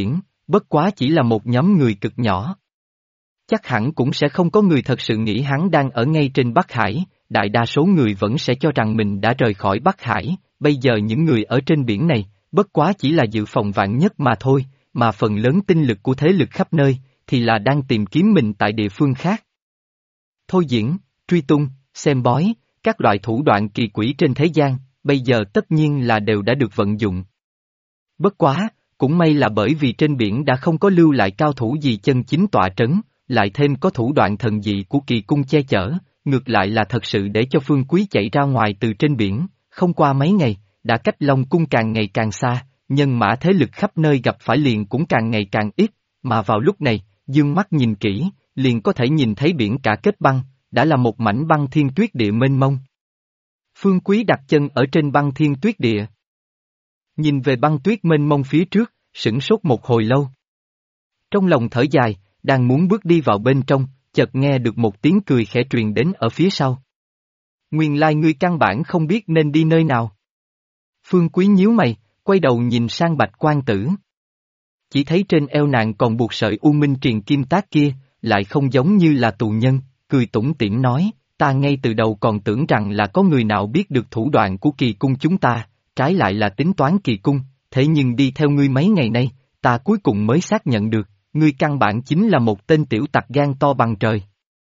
bất quá chỉ là một nhóm người cực nhỏ. Chắc hẳn cũng sẽ không có người thật sự nghĩ hắn đang ở ngay trên Bắc Hải, đại đa số người vẫn sẽ cho rằng mình đã rời khỏi Bắc Hải, bây giờ những người ở trên biển này, bất quá chỉ là dự phòng vạn nhất mà thôi, mà phần lớn tinh lực của thế lực khắp nơi, thì là đang tìm kiếm mình tại địa phương khác. Thôi diễn, truy tung, xem bói, các loại thủ đoạn kỳ quỷ trên thế gian, bây giờ tất nhiên là đều đã được vận dụng. Bất quá, cũng may là bởi vì trên biển đã không có lưu lại cao thủ gì chân chính tọa trấn, lại thêm có thủ đoạn thần dị của kỳ cung che chở, ngược lại là thật sự để cho Phương Quý chạy ra ngoài từ trên biển, không qua mấy ngày, đã cách Long Cung càng ngày càng xa, nhân mã thế lực khắp nơi gặp phải liền cũng càng ngày càng ít, mà vào lúc này, dương mắt nhìn kỹ, liền có thể nhìn thấy biển cả kết băng, đã là một mảnh băng thiên tuyết địa mênh mông. Phương Quý đặt chân ở trên băng thiên tuyết địa. Nhìn về băng tuyết mênh mông phía trước, sửng sốt một hồi lâu. Trong lòng thở dài, đang muốn bước đi vào bên trong, chợt nghe được một tiếng cười khẽ truyền đến ở phía sau. Nguyên lai ngươi căn bản không biết nên đi nơi nào. Phương Quý nhíu mày, quay đầu nhìn sang Bạch Quan Tử. Chỉ thấy trên eo nàng còn buộc sợi u minh triền kim tác kia, lại không giống như là tù nhân, cười tủm tỉm nói, ta ngay từ đầu còn tưởng rằng là có người nào biết được thủ đoạn của kỳ cung chúng ta, trái lại là tính toán kỳ cung, thế nhưng đi theo ngươi mấy ngày nay, ta cuối cùng mới xác nhận được, ngươi căn bản chính là một tên tiểu tặc gan to bằng trời.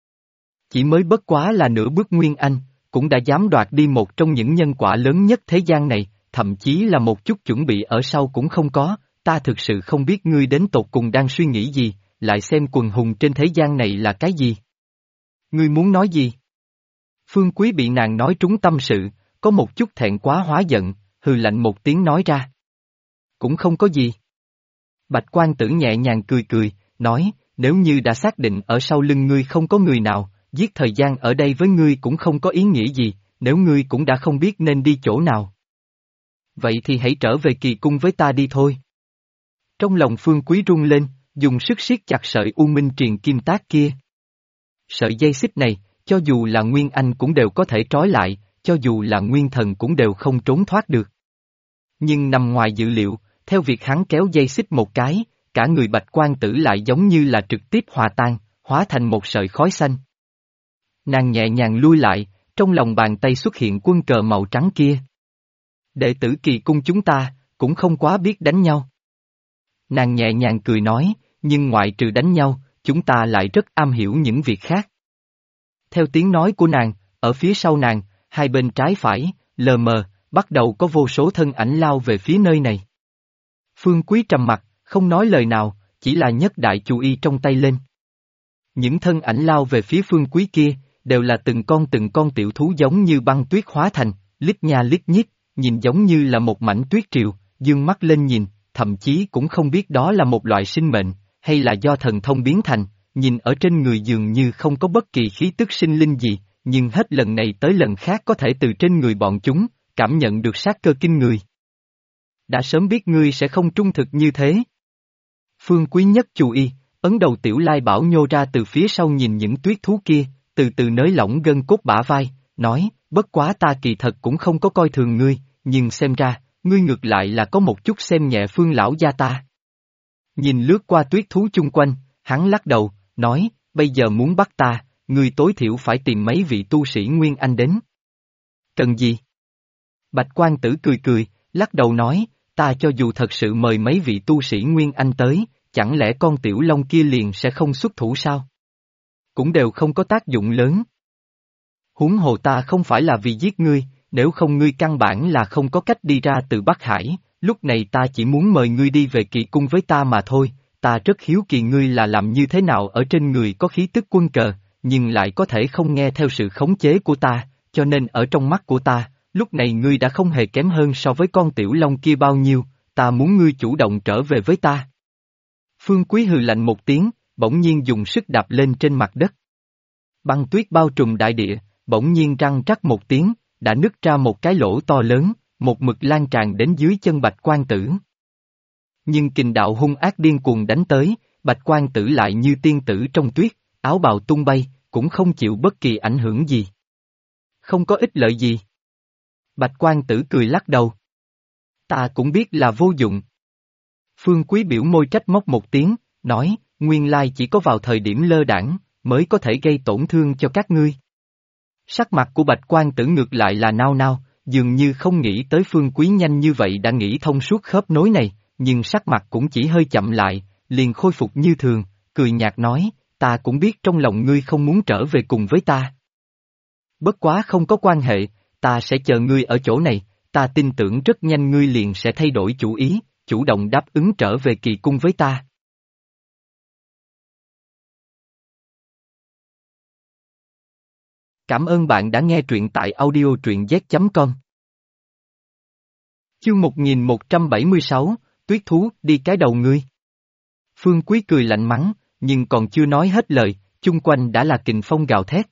Chỉ mới bất quá là nửa bước Nguyên Anh, cũng đã dám đoạt đi một trong những nhân quả lớn nhất thế gian này, thậm chí là một chút chuẩn bị ở sau cũng không có, ta thực sự không biết ngươi đến tột cùng đang suy nghĩ gì, lại xem quần hùng trên thế gian này là cái gì. Ngươi muốn nói gì? Phương Quý bị nàng nói trúng tâm sự, có một chút thẹn quá hóa giận, hừ lạnh một tiếng nói ra. Cũng không có gì. Bạch Quan Tử nhẹ nhàng cười cười, nói, nếu như đã xác định ở sau lưng ngươi không có người nào, giết thời gian ở đây với ngươi cũng không có ý nghĩa gì, nếu ngươi cũng đã không biết nên đi chỗ nào. Vậy thì hãy trở về kỳ cung với ta đi thôi. Trong lòng Phương Quý rung lên, dùng sức siết chặt sợi u minh triền kim tác kia. Sợi dây xích này, cho dù là Nguyên Anh cũng đều có thể trói lại, cho dù là Nguyên Thần cũng đều không trốn thoát được. Nhưng nằm ngoài dự liệu, theo việc hắn kéo dây xích một cái, cả người Bạch Quan Tử lại giống như là trực tiếp hòa tan, hóa thành một sợi khói xanh. Nàng nhẹ nhàng lui lại, trong lòng bàn tay xuất hiện quân cờ màu trắng kia. Đệ tử kỳ cung chúng ta, cũng không quá biết đánh nhau. Nàng nhẹ nhàng cười nói, nhưng ngoại trừ đánh nhau, chúng ta lại rất am hiểu những việc khác. Theo tiếng nói của nàng, ở phía sau nàng, hai bên trái phải, lờ mờ, bắt đầu có vô số thân ảnh lao về phía nơi này. Phương Quý trầm mặt, không nói lời nào, chỉ là nhấc đại chu y trong tay lên. Những thân ảnh lao về phía Phương Quý kia, đều là từng con tiểu thú giống như băng tuyết hóa thành, lít nha lít nhít, nhìn giống như là một mảnh tuyết triều, dương mắt lên nhìn, thậm chí cũng không biết đó là một loại sinh mệnh, hay là do thần thông biến thành, nhìn ở trên người dường như không có bất kỳ khí tức sinh linh gì, nhưng hết lần này tới lần khác có thể từ trên người bọn chúng, cảm nhận được sát cơ kinh người. Đã sớm biết ngươi sẽ không trung thực như thế. Phương Quý nhất chú ý, ấn đầu tiểu lai bảo nhô ra từ phía sau nhìn những tuyết thú kia, từ từ nới lỏng gân cốt bả vai, nói, bất quá ta kỳ thật cũng không có coi thường ngươi, nhưng xem ra, ngươi ngược lại là có một chút xem nhẹ Phương lão gia ta. Nhìn lướt qua tuyết thú chung quanh, hắn lắc đầu, nói, bây giờ muốn bắt ta, ngươi tối thiểu phải tìm mấy vị tu sĩ Nguyên Anh đến. Cần gì? Bạch Quan Tử cười cười, lắc đầu nói, ta cho dù thật sự mời mấy vị tu sĩ Nguyên Anh tới, chẳng lẽ con tiểu long kia liền sẽ không xuất thủ sao? Cũng đều không có tác dụng lớn. Huống hồ ta không phải là vì giết ngươi, nếu không ngươi căn bản là không có cách đi ra từ Bắc Hải, lúc này ta chỉ muốn mời ngươi đi về kỳ cung với ta mà thôi, ta rất hiếu kỳ ngươi là làm như thế nào ở trên người có khí tức quân cờ, nhưng lại có thể không nghe theo sự khống chế của ta, cho nên ở trong mắt của ta, lúc này ngươi đã không hề kém hơn so với con tiểu long kia bao nhiêu, ta muốn ngươi chủ động trở về với ta. Phương Quý hừ lạnh một tiếng, bỗng nhiên dùng sức đạp lên trên mặt đất. Băng tuyết bao trùm đại địa, bỗng nhiên răng rắc một tiếng, đã nứt ra một cái lỗ to lớn, một mực lan tràn đến dưới chân Bạch Quan Tử. Nhưng kình đạo hung ác điên cuồng đánh tới, Bạch Quan Tử lại như tiên tử trong tuyết, áo bào tung bay, cũng không chịu bất kỳ ảnh hưởng gì. Không có ích lợi gì. Bạch Quan Tử cười lắc đầu. Ta cũng biết là vô dụng. Phương Quý biểu môi trách móc một tiếng, nói, nguyên lai chỉ có vào thời điểm lơ đãng mới có thể gây tổn thương cho các ngươi. Sắc mặt của Bạch Quan Tử ngược lại là nao nao, dường như không nghĩ tới Phương Quý nhanh như vậy đã nghĩ thông suốt khớp nối này, nhưng sắc mặt cũng chỉ hơi chậm lại, liền khôi phục như thường, cười nhạt nói, ta cũng biết trong lòng ngươi không muốn trở về cùng với ta. Bất quá không có quan hệ, ta sẽ chờ ngươi ở chỗ này, ta tin tưởng rất nhanh ngươi liền sẽ thay đổi chủ ý, chủ động đáp ứng trở về kỳ cung với ta. Cảm ơn bạn đã nghe truyện tại audio truyện z.com. Chương 1176, Tuyết Thú, đi cái đầu ngươi. Phương Quý cười lạnh mắng, nhưng còn chưa nói hết lời, chung quanh đã là kình phong gào thét.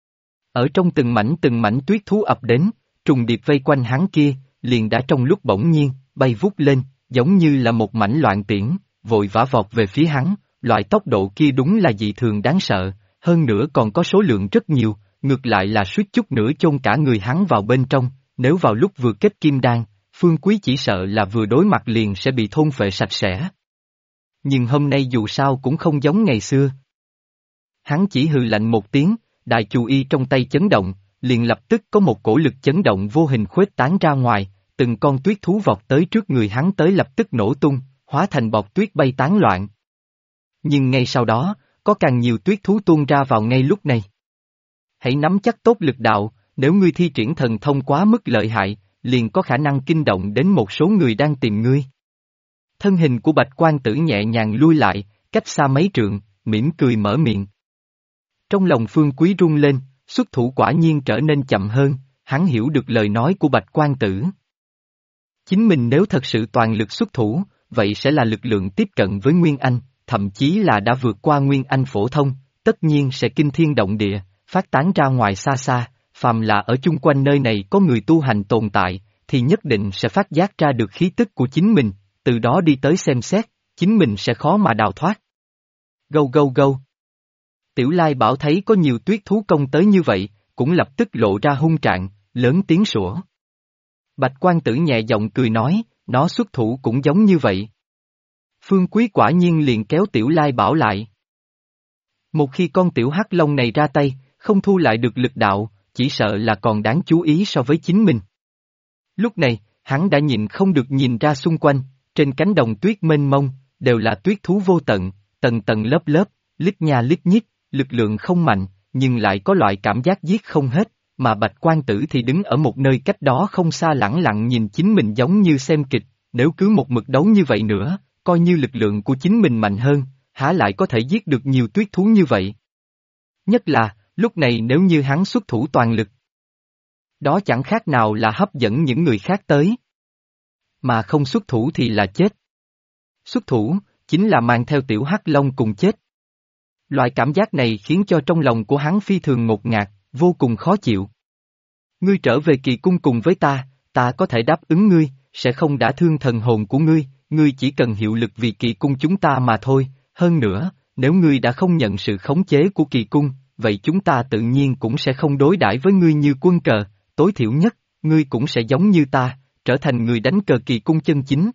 Ở trong từng mảnh tuyết thú ập đến, trùng điệp vây quanh hắn kia, liền đã trong lúc bỗng nhiên, bay vút lên, giống như là một mảnh loạn tiễn, vội vã vọt về phía hắn, loại tốc độ kia đúng là dị thường đáng sợ, hơn nữa còn có số lượng rất nhiều, ngược lại là suýt chút nữa chôn cả người hắn vào bên trong, nếu vào lúc vừa kết kim đan, Phương Quý chỉ sợ là vừa đối mặt liền sẽ bị thôn phệ sạch sẽ. Nhưng hôm nay dù sao cũng không giống ngày xưa. Hắn chỉ hừ lạnh một tiếng, đại chù y trong tay chấn động, liền lập tức có một cổ lực chấn động vô hình khuếch tán ra ngoài, từng con tuyết thú vọt tới trước người hắn tới lập tức nổ tung, hóa thành bọt tuyết bay tán loạn. Nhưng ngay sau đó, có càng nhiều tuyết thú tuôn ra vào ngay lúc này. Hãy nắm chắc tốt lực đạo, nếu ngươi thi triển thần thông quá mức lợi hại, liền có khả năng kinh động đến một số người đang tìm ngươi. Thân hình của Bạch Quan Tử nhẹ nhàng lui lại, cách xa mấy trượng, mỉm cười mở miệng. Trong lòng Phương Quý rung lên, xuất thủ quả nhiên trở nên chậm hơn, hắn hiểu được lời nói của Bạch Quan Tử. Chính mình nếu thật sự toàn lực xuất thủ, vậy sẽ là lực lượng tiếp cận với Nguyên Anh, thậm chí là đã vượt qua Nguyên Anh phổ thông, tất nhiên sẽ kinh thiên động địa, phát tán ra ngoài xa xa, phàm là ở chung quanh nơi này có người tu hành tồn tại, thì nhất định sẽ phát giác ra được khí tức của chính mình, từ đó đi tới xem xét, chính mình sẽ khó mà đào thoát. Gâu gâu gâu. Tiểu Lai Bảo thấy có nhiều tuyết thú công tới như vậy, cũng lập tức lộ ra hung trạng, lớn tiếng sủa. Bạch Quan Tử nhẹ giọng cười nói, nó xuất thủ cũng giống như vậy. Phương Quý quả nhiên liền kéo Tiểu Lai Bảo lại. Một khi con tiểu hắc long này ra tay, không thu lại được lực đạo, chỉ sợ là còn đáng chú ý so với chính mình. Lúc này, hắn đã nhịn không được nhìn ra xung quanh, trên cánh đồng tuyết mênh mông, đều là tuyết thú vô tận, tầng tầng lớp lớp, lít nha lít nhít, lực lượng không mạnh, nhưng lại có loại cảm giác giết không hết, mà Bạch Quan Tử thì đứng ở một nơi cách đó không xa lẳng lặng nhìn chính mình giống như xem kịch, nếu cứ một mực đấu như vậy nữa, coi như lực lượng của chính mình mạnh hơn, há lại có thể giết được nhiều tuyết thú như vậy. Nhất là, lúc này nếu như hắn xuất thủ toàn lực, đó chẳng khác nào là hấp dẫn những người khác tới. Mà không xuất thủ thì là chết. Xuất thủ, chính là mang theo tiểu hắc long cùng chết. Loại cảm giác này khiến cho trong lòng của hắn phi thường ngột ngạt, vô cùng khó chịu. Ngươi trở về kỳ cung cùng với ta có thể đáp ứng ngươi, sẽ không đả thương thần hồn của ngươi chỉ cần hiệu lực vì kỳ cung chúng ta mà thôi, hơn nữa, nếu ngươi đã không nhận sự khống chế của kỳ cung, vậy chúng ta tự nhiên cũng sẽ không đối đãi với ngươi như quân cờ, tối thiểu nhất, ngươi cũng sẽ giống như ta, trở thành người đánh cờ kỳ cung chân chính.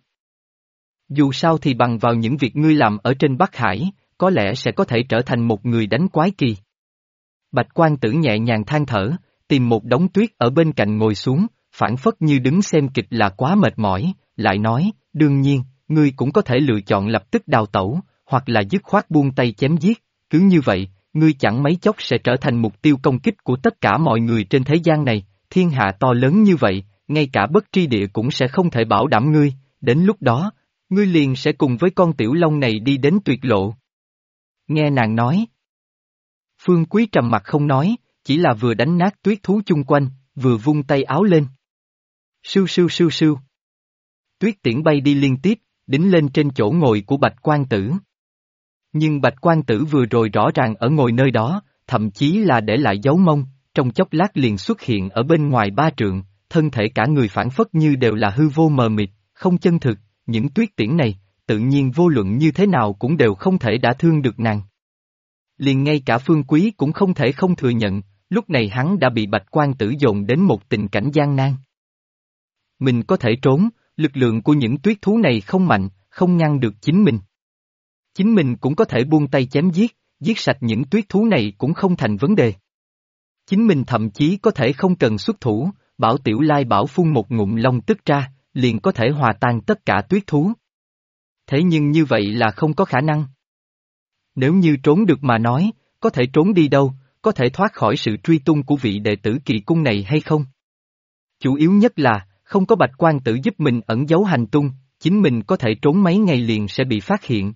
Dù sao thì bằng vào những việc ngươi làm ở trên Bắc Hải, có lẽ sẽ có thể trở thành một người đánh quái kỳ. Bạch Quan Tử nhẹ nhàng than thở, tìm một đống tuyết ở bên cạnh ngồi xuống, phản phất như đứng xem kịch là quá mệt mỏi, lại nói, đương nhiên, ngươi cũng có thể lựa chọn lập tức đào tẩu, hoặc là dứt khoát buông tay chém giết, cứ như vậy, ngươi chẳng mấy chốc sẽ trở thành mục tiêu công kích của tất cả mọi người trên thế gian này, thiên hạ to lớn như vậy, ngay cả bất tri địa cũng sẽ không thể bảo đảm ngươi, đến lúc đó, ngươi liền sẽ cùng với con tiểu long này đi đến tuyệt lộ. Nghe nàng nói. Phương Quý trầm mặt không nói, chỉ là vừa đánh nát tuyết thú chung quanh, vừa vung tay áo lên. Sưu sưu sưu sưu. Tuyết tiễn bay đi liên tiếp, đính lên trên chỗ ngồi của Bạch Quan Tử. Nhưng Bạch Quan Tử vừa rồi rõ ràng ở ngồi nơi đó, thậm chí là để lại dấu mông, trong chốc lát liền xuất hiện ở bên ngoài 3 trượng, thân thể cả người phản phất như đều là hư vô mờ mịt, không chân thực, những tuyết tiễn này, tự nhiên vô luận như thế nào cũng đều không thể đả thương được nàng. Liền ngay cả Phương Quý cũng không thể không thừa nhận, lúc này hắn đã bị Bạch Quan Tử dồn đến một tình cảnh gian nan. Mình có thể trốn, lực lượng của những tuyết thú này không mạnh, không ngăn được chính mình. Chính mình cũng có thể buông tay chém giết, giết sạch những tuyết thú này cũng không thành vấn đề. Chính mình thậm chí có thể không cần xuất thủ, bảo Tiểu Lai Bảo phun một ngụm long tức ra, liền có thể hòa tan tất cả tuyết thú. Thế nhưng như vậy là không có khả năng. Nếu như trốn được mà nói, có thể trốn đi đâu, có thể thoát khỏi sự truy tung của vị đệ tử kỳ cung này hay không? Chủ yếu nhất là, không có Bạch Quan Tử giúp mình ẩn giấu hành tung, chính mình có thể trốn mấy ngày liền sẽ bị phát hiện.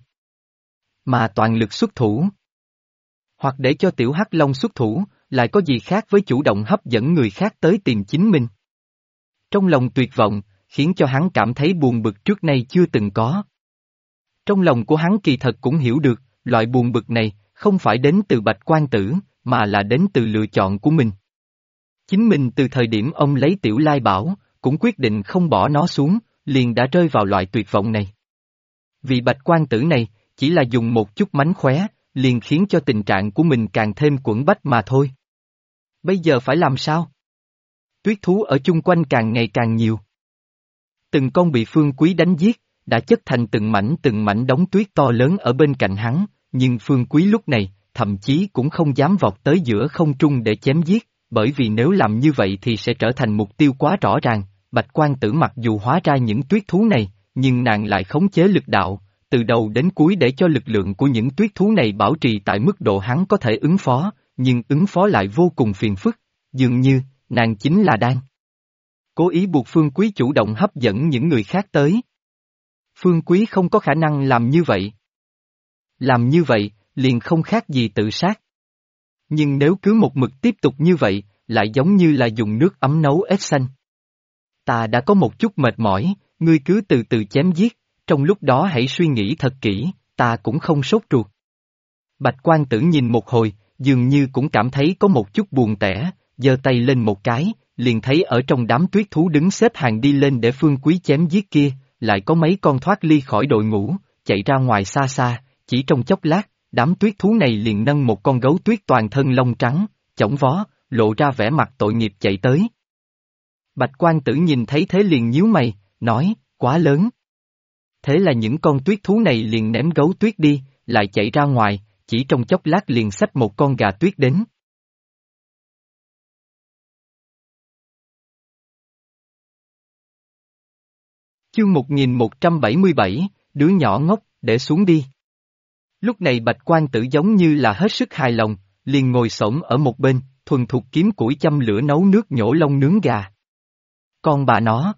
Mà toàn lực xuất thủ. Hoặc để cho Tiểu Hắc Long xuất thủ, lại có gì khác với chủ động hấp dẫn người khác tới tìm chính mình. Trong lòng tuyệt vọng, khiến cho hắn cảm thấy buồn bực trước nay chưa từng có. Trong lòng của hắn kỳ thật cũng hiểu được, loại buồn bực này, không phải đến từ Bạch Quan Tử, mà là đến từ lựa chọn của mình. Chính mình từ thời điểm ông lấy Tiểu Lai Bảo, cũng quyết định không bỏ nó xuống, liền đã rơi vào loại tuyệt vọng này. Vì Bạch Quan Tử này, chỉ là dùng một chút mánh khóe, liền khiến cho tình trạng của mình càng thêm quẫn bách mà thôi. Bây giờ phải làm sao? Tuyết thú ở chung quanh càng ngày càng nhiều. Từng con bị Phương Quý đánh giết, đã chất thành từng mảnh đống tuyết to lớn ở bên cạnh hắn, nhưng Phương Quý lúc này, thậm chí cũng không dám vọt tới giữa không trung để chém giết, bởi vì nếu làm như vậy thì sẽ trở thành mục tiêu quá rõ ràng. Bạch Quan Tử mặc dù hóa ra những tuyết thú này, nhưng nàng lại khống chế lực đạo, từ đầu đến cuối để cho lực lượng của những tuyết thú này bảo trì tại mức độ hắn có thể ứng phó, nhưng ứng phó lại vô cùng phiền phức, dường như, nàng chính là đang cố ý buộc Phương Quý chủ động hấp dẫn những người khác tới. Phương Quý không có khả năng làm như vậy. Làm như vậy, liền không khác gì tự sát. Nhưng nếu cứ một mực tiếp tục như vậy, lại giống như là dùng nước ấm nấu ếch xanh. Ta đã có một chút mệt mỏi, ngươi cứ từ từ chém giết, trong lúc đó hãy suy nghĩ thật kỹ, ta cũng không sốt ruột. Bạch Quan Tử nhìn một hồi, dường như cũng cảm thấy có một chút buồn tẻ, giơ tay lên một cái, liền thấy ở trong đám tuyết thú đứng xếp hàng đi lên để Phương Quý chém giết kia, lại có mấy con thoát ly khỏi đội ngũ, chạy ra ngoài xa xa, chỉ trong chốc lát, đám tuyết thú này liền nâng một con gấu tuyết toàn thân lông trắng, chổng vó, lộ ra vẻ mặt tội nghiệp chạy tới. Bạch Quan Tử nhìn thấy thế liền nhíu mày, nói, quá lớn. Thế là những con tuyết thú này liền ném gấu tuyết đi, lại chạy ra ngoài, chỉ trong chốc lát liền xách một con gà tuyết đến. Chương 1177, đứa nhỏ ngốc, để xuống đi. Lúc này Bạch Quan Tử giống như là hết sức hài lòng, liền ngồi xổm ở một bên, thuần thục kiếm củi châm lửa nấu nước nhổ lông nướng gà. Con bà nó.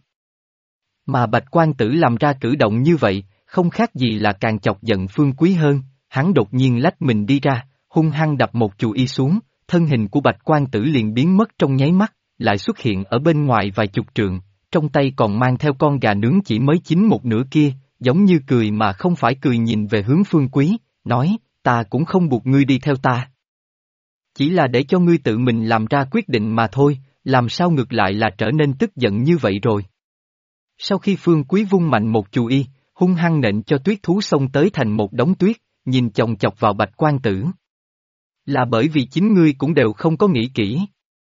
Mà Bạch Quan Tử làm ra cử động như vậy, không khác gì là càng chọc giận Phương Quý hơn, hắn đột nhiên lách mình đi ra, hung hăng đập một chù y xuống, thân hình của Bạch Quan Tử liền biến mất trong nháy mắt, lại xuất hiện ở bên ngoài vài chục trượng, trong tay còn mang theo con gà nướng chỉ mới chín một nửa kia, giống như cười mà không phải cười nhìn về hướng Phương Quý, nói, ta cũng không buộc ngươi đi theo ta. Chỉ là để cho ngươi tự mình làm ra quyết định mà thôi, làm sao ngược lại là trở nên tức giận như vậy rồi. Sau khi Phương Quý vung mạnh một chù y, hung hăng nện cho tuyết thú xông tới thành một đống tuyết, nhìn chòng chọc vào Bạch Quan Tử. Là bởi vì chính ngươi cũng đều không có nghĩ kỹ.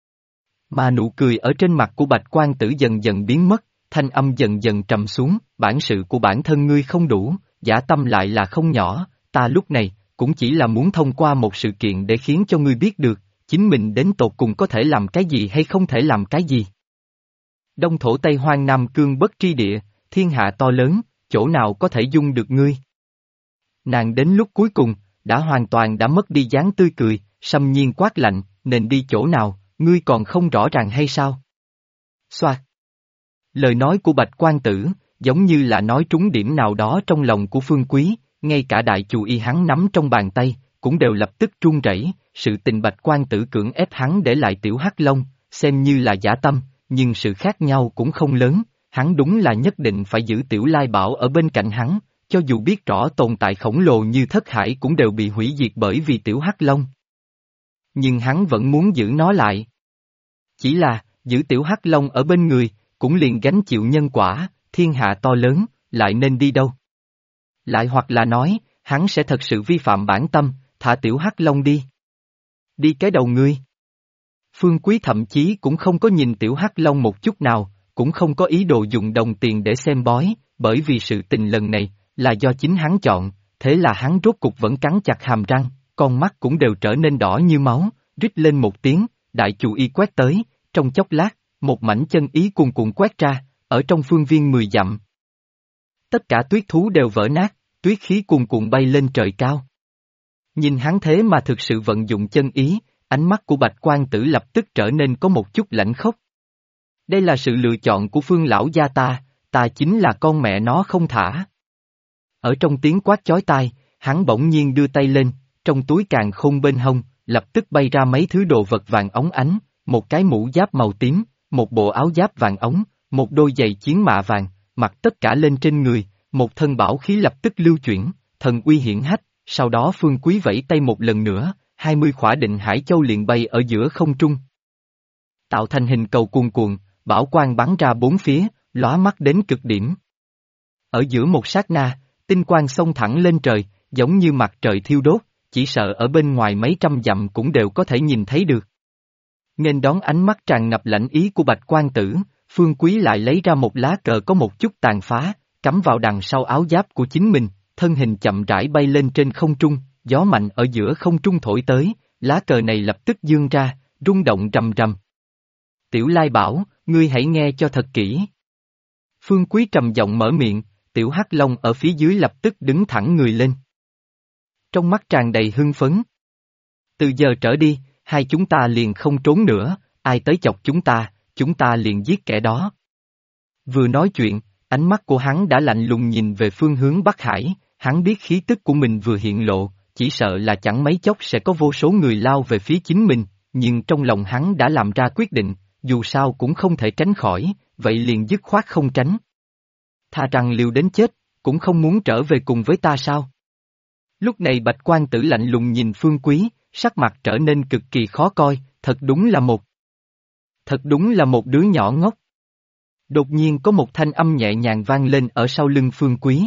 Mà nụ cười ở trên mặt của Bạch Quan Tử dần dần biến mất, thanh âm dần dần trầm xuống, bản sự của bản thân ngươi không đủ, dã tâm lại là không nhỏ, ta lúc này, cũng chỉ là muốn thông qua một sự kiện để khiến cho ngươi biết được, chính mình đến tột cùng có thể làm cái gì hay không thể làm cái gì. Đông thổ Tây Hoang Nam Cương bất tri địa, thiên hạ to lớn, chỗ nào có thể dung được ngươi. Nàng đến lúc cuối cùng, đã hoàn toàn đã mất đi dáng tươi cười, xâm nhiên quát lạnh, nên đi chỗ nào, ngươi còn không rõ ràng hay sao? Xoạt. Lời nói của Bạch Quan Tử, giống như là nói trúng điểm nào đó trong lòng của Phương Quý, ngay cả đại chù y hắn nắm trong bàn tay, cũng đều lập tức run rẩy. Sự tình Bạch Quan Tử cưỡng ép hắn để lại Tiểu Hắc Long, xem như là dã tâm, nhưng sự khác nhau cũng không lớn, hắn đúng là nhất định phải giữ Tiểu Lai Bảo ở bên cạnh hắn, cho dù biết rõ tồn tại khổng lồ như Thất Hải cũng đều bị hủy diệt bởi vì Tiểu Hắc Long. Nhưng hắn vẫn muốn giữ nó lại. Chỉ là, giữ Tiểu Hắc Long ở bên người, cũng liền gánh chịu nhân quả, thiên hạ to lớn, lại nên đi đâu? Lại hoặc là nói, hắn sẽ thật sự vi phạm bản tâm, thả Tiểu Hắc Long đi. Đi cái đầu ngươi. Phương Quý thậm chí cũng không có nhìn Tiểu Hắc Long một chút nào, cũng không có ý đồ dùng đồng tiền để xem bói, bởi vì sự tình lần này, là do chính hắn chọn, thế là hắn rốt cục vẫn cắn chặt hàm răng, con mắt cũng đều trở nên đỏ như máu, rít lên một tiếng, đại chủ y quét tới, trong chốc lát, một mảnh chân ý cuồn cuộn quét ra, ở trong phương viên 10 dặm. Tất cả tuyết thú đều vỡ nát, tuyết khí cuồn cuộn bay lên trời cao. Nhìn hắn thế mà thực sự vận dụng chân ý, ánh mắt của Bạch Quan Tử lập tức trở nên có một chút lãnh khốc. Đây là sự lựa chọn của Phương lão gia ta chính là con mẹ nó không thả. Ở trong tiếng quát chói tai, hắn bỗng nhiên đưa tay lên, trong túi càn khôn bên hông, lập tức bay ra mấy thứ đồ vật vàng óng ánh, một cái mũ giáp màu tím, một bộ áo giáp vàng ống, một đôi giày chiến mạ vàng, mặc tất cả lên trên người, một thân bảo khí lập tức lưu chuyển, thần uy hiển hách, sau đó Phương Quý vẫy tay một lần nữa, 20 khỏa định hải châu liền bay ở giữa không trung. Tạo thành hình cầu cuồn cuộn, bảo quang bắn ra bốn phía, lóa mắt đến cực điểm. Ở giữa một sát na, tinh quang xông thẳng lên trời, giống như mặt trời thiêu đốt, chỉ sợ ở bên ngoài mấy trăm dặm cũng đều có thể nhìn thấy được. Nên đón ánh mắt tràn ngập lãnh ý của Bạch Quan Tử, Phương Quý lại lấy ra một lá cờ có một chút tàn phá, cắm vào đằng sau áo giáp của chính mình, thân hình chậm rãi bay lên trên không trung, gió mạnh ở giữa không trung thổi tới, lá cờ này lập tức dương ra, rung động rầm rầm. Tiểu Lai bảo, ngươi hãy nghe cho thật kỹ. Phương Quý trầm giọng mở miệng, Tiểu Hắc Long ở phía dưới lập tức đứng thẳng người lên. Trong mắt tràn đầy hưng phấn. Từ giờ trở đi, hai chúng ta liền không trốn nữa, ai tới chọc chúng ta liền giết kẻ đó. Vừa nói chuyện, ánh mắt của hắn đã lạnh lùng nhìn về phương hướng Bắc Hải, hắn biết khí tức của mình vừa hiện lộ, chỉ sợ là chẳng mấy chốc sẽ có vô số người lao về phía chính mình, nhưng trong lòng hắn đã làm ra quyết định, dù sao cũng không thể tránh khỏi, vậy liền dứt khoát không tránh. Thà rằng liều đến chết, cũng không muốn trở về cùng với ta sao? Lúc này Bạch Quan Tử lạnh lùng nhìn Phương Quý, sắc mặt trở nên cực kỳ khó coi, thật đúng là một đứa nhỏ ngốc. Đột nhiên có một thanh âm nhẹ nhàng vang lên ở sau lưng Phương Quý.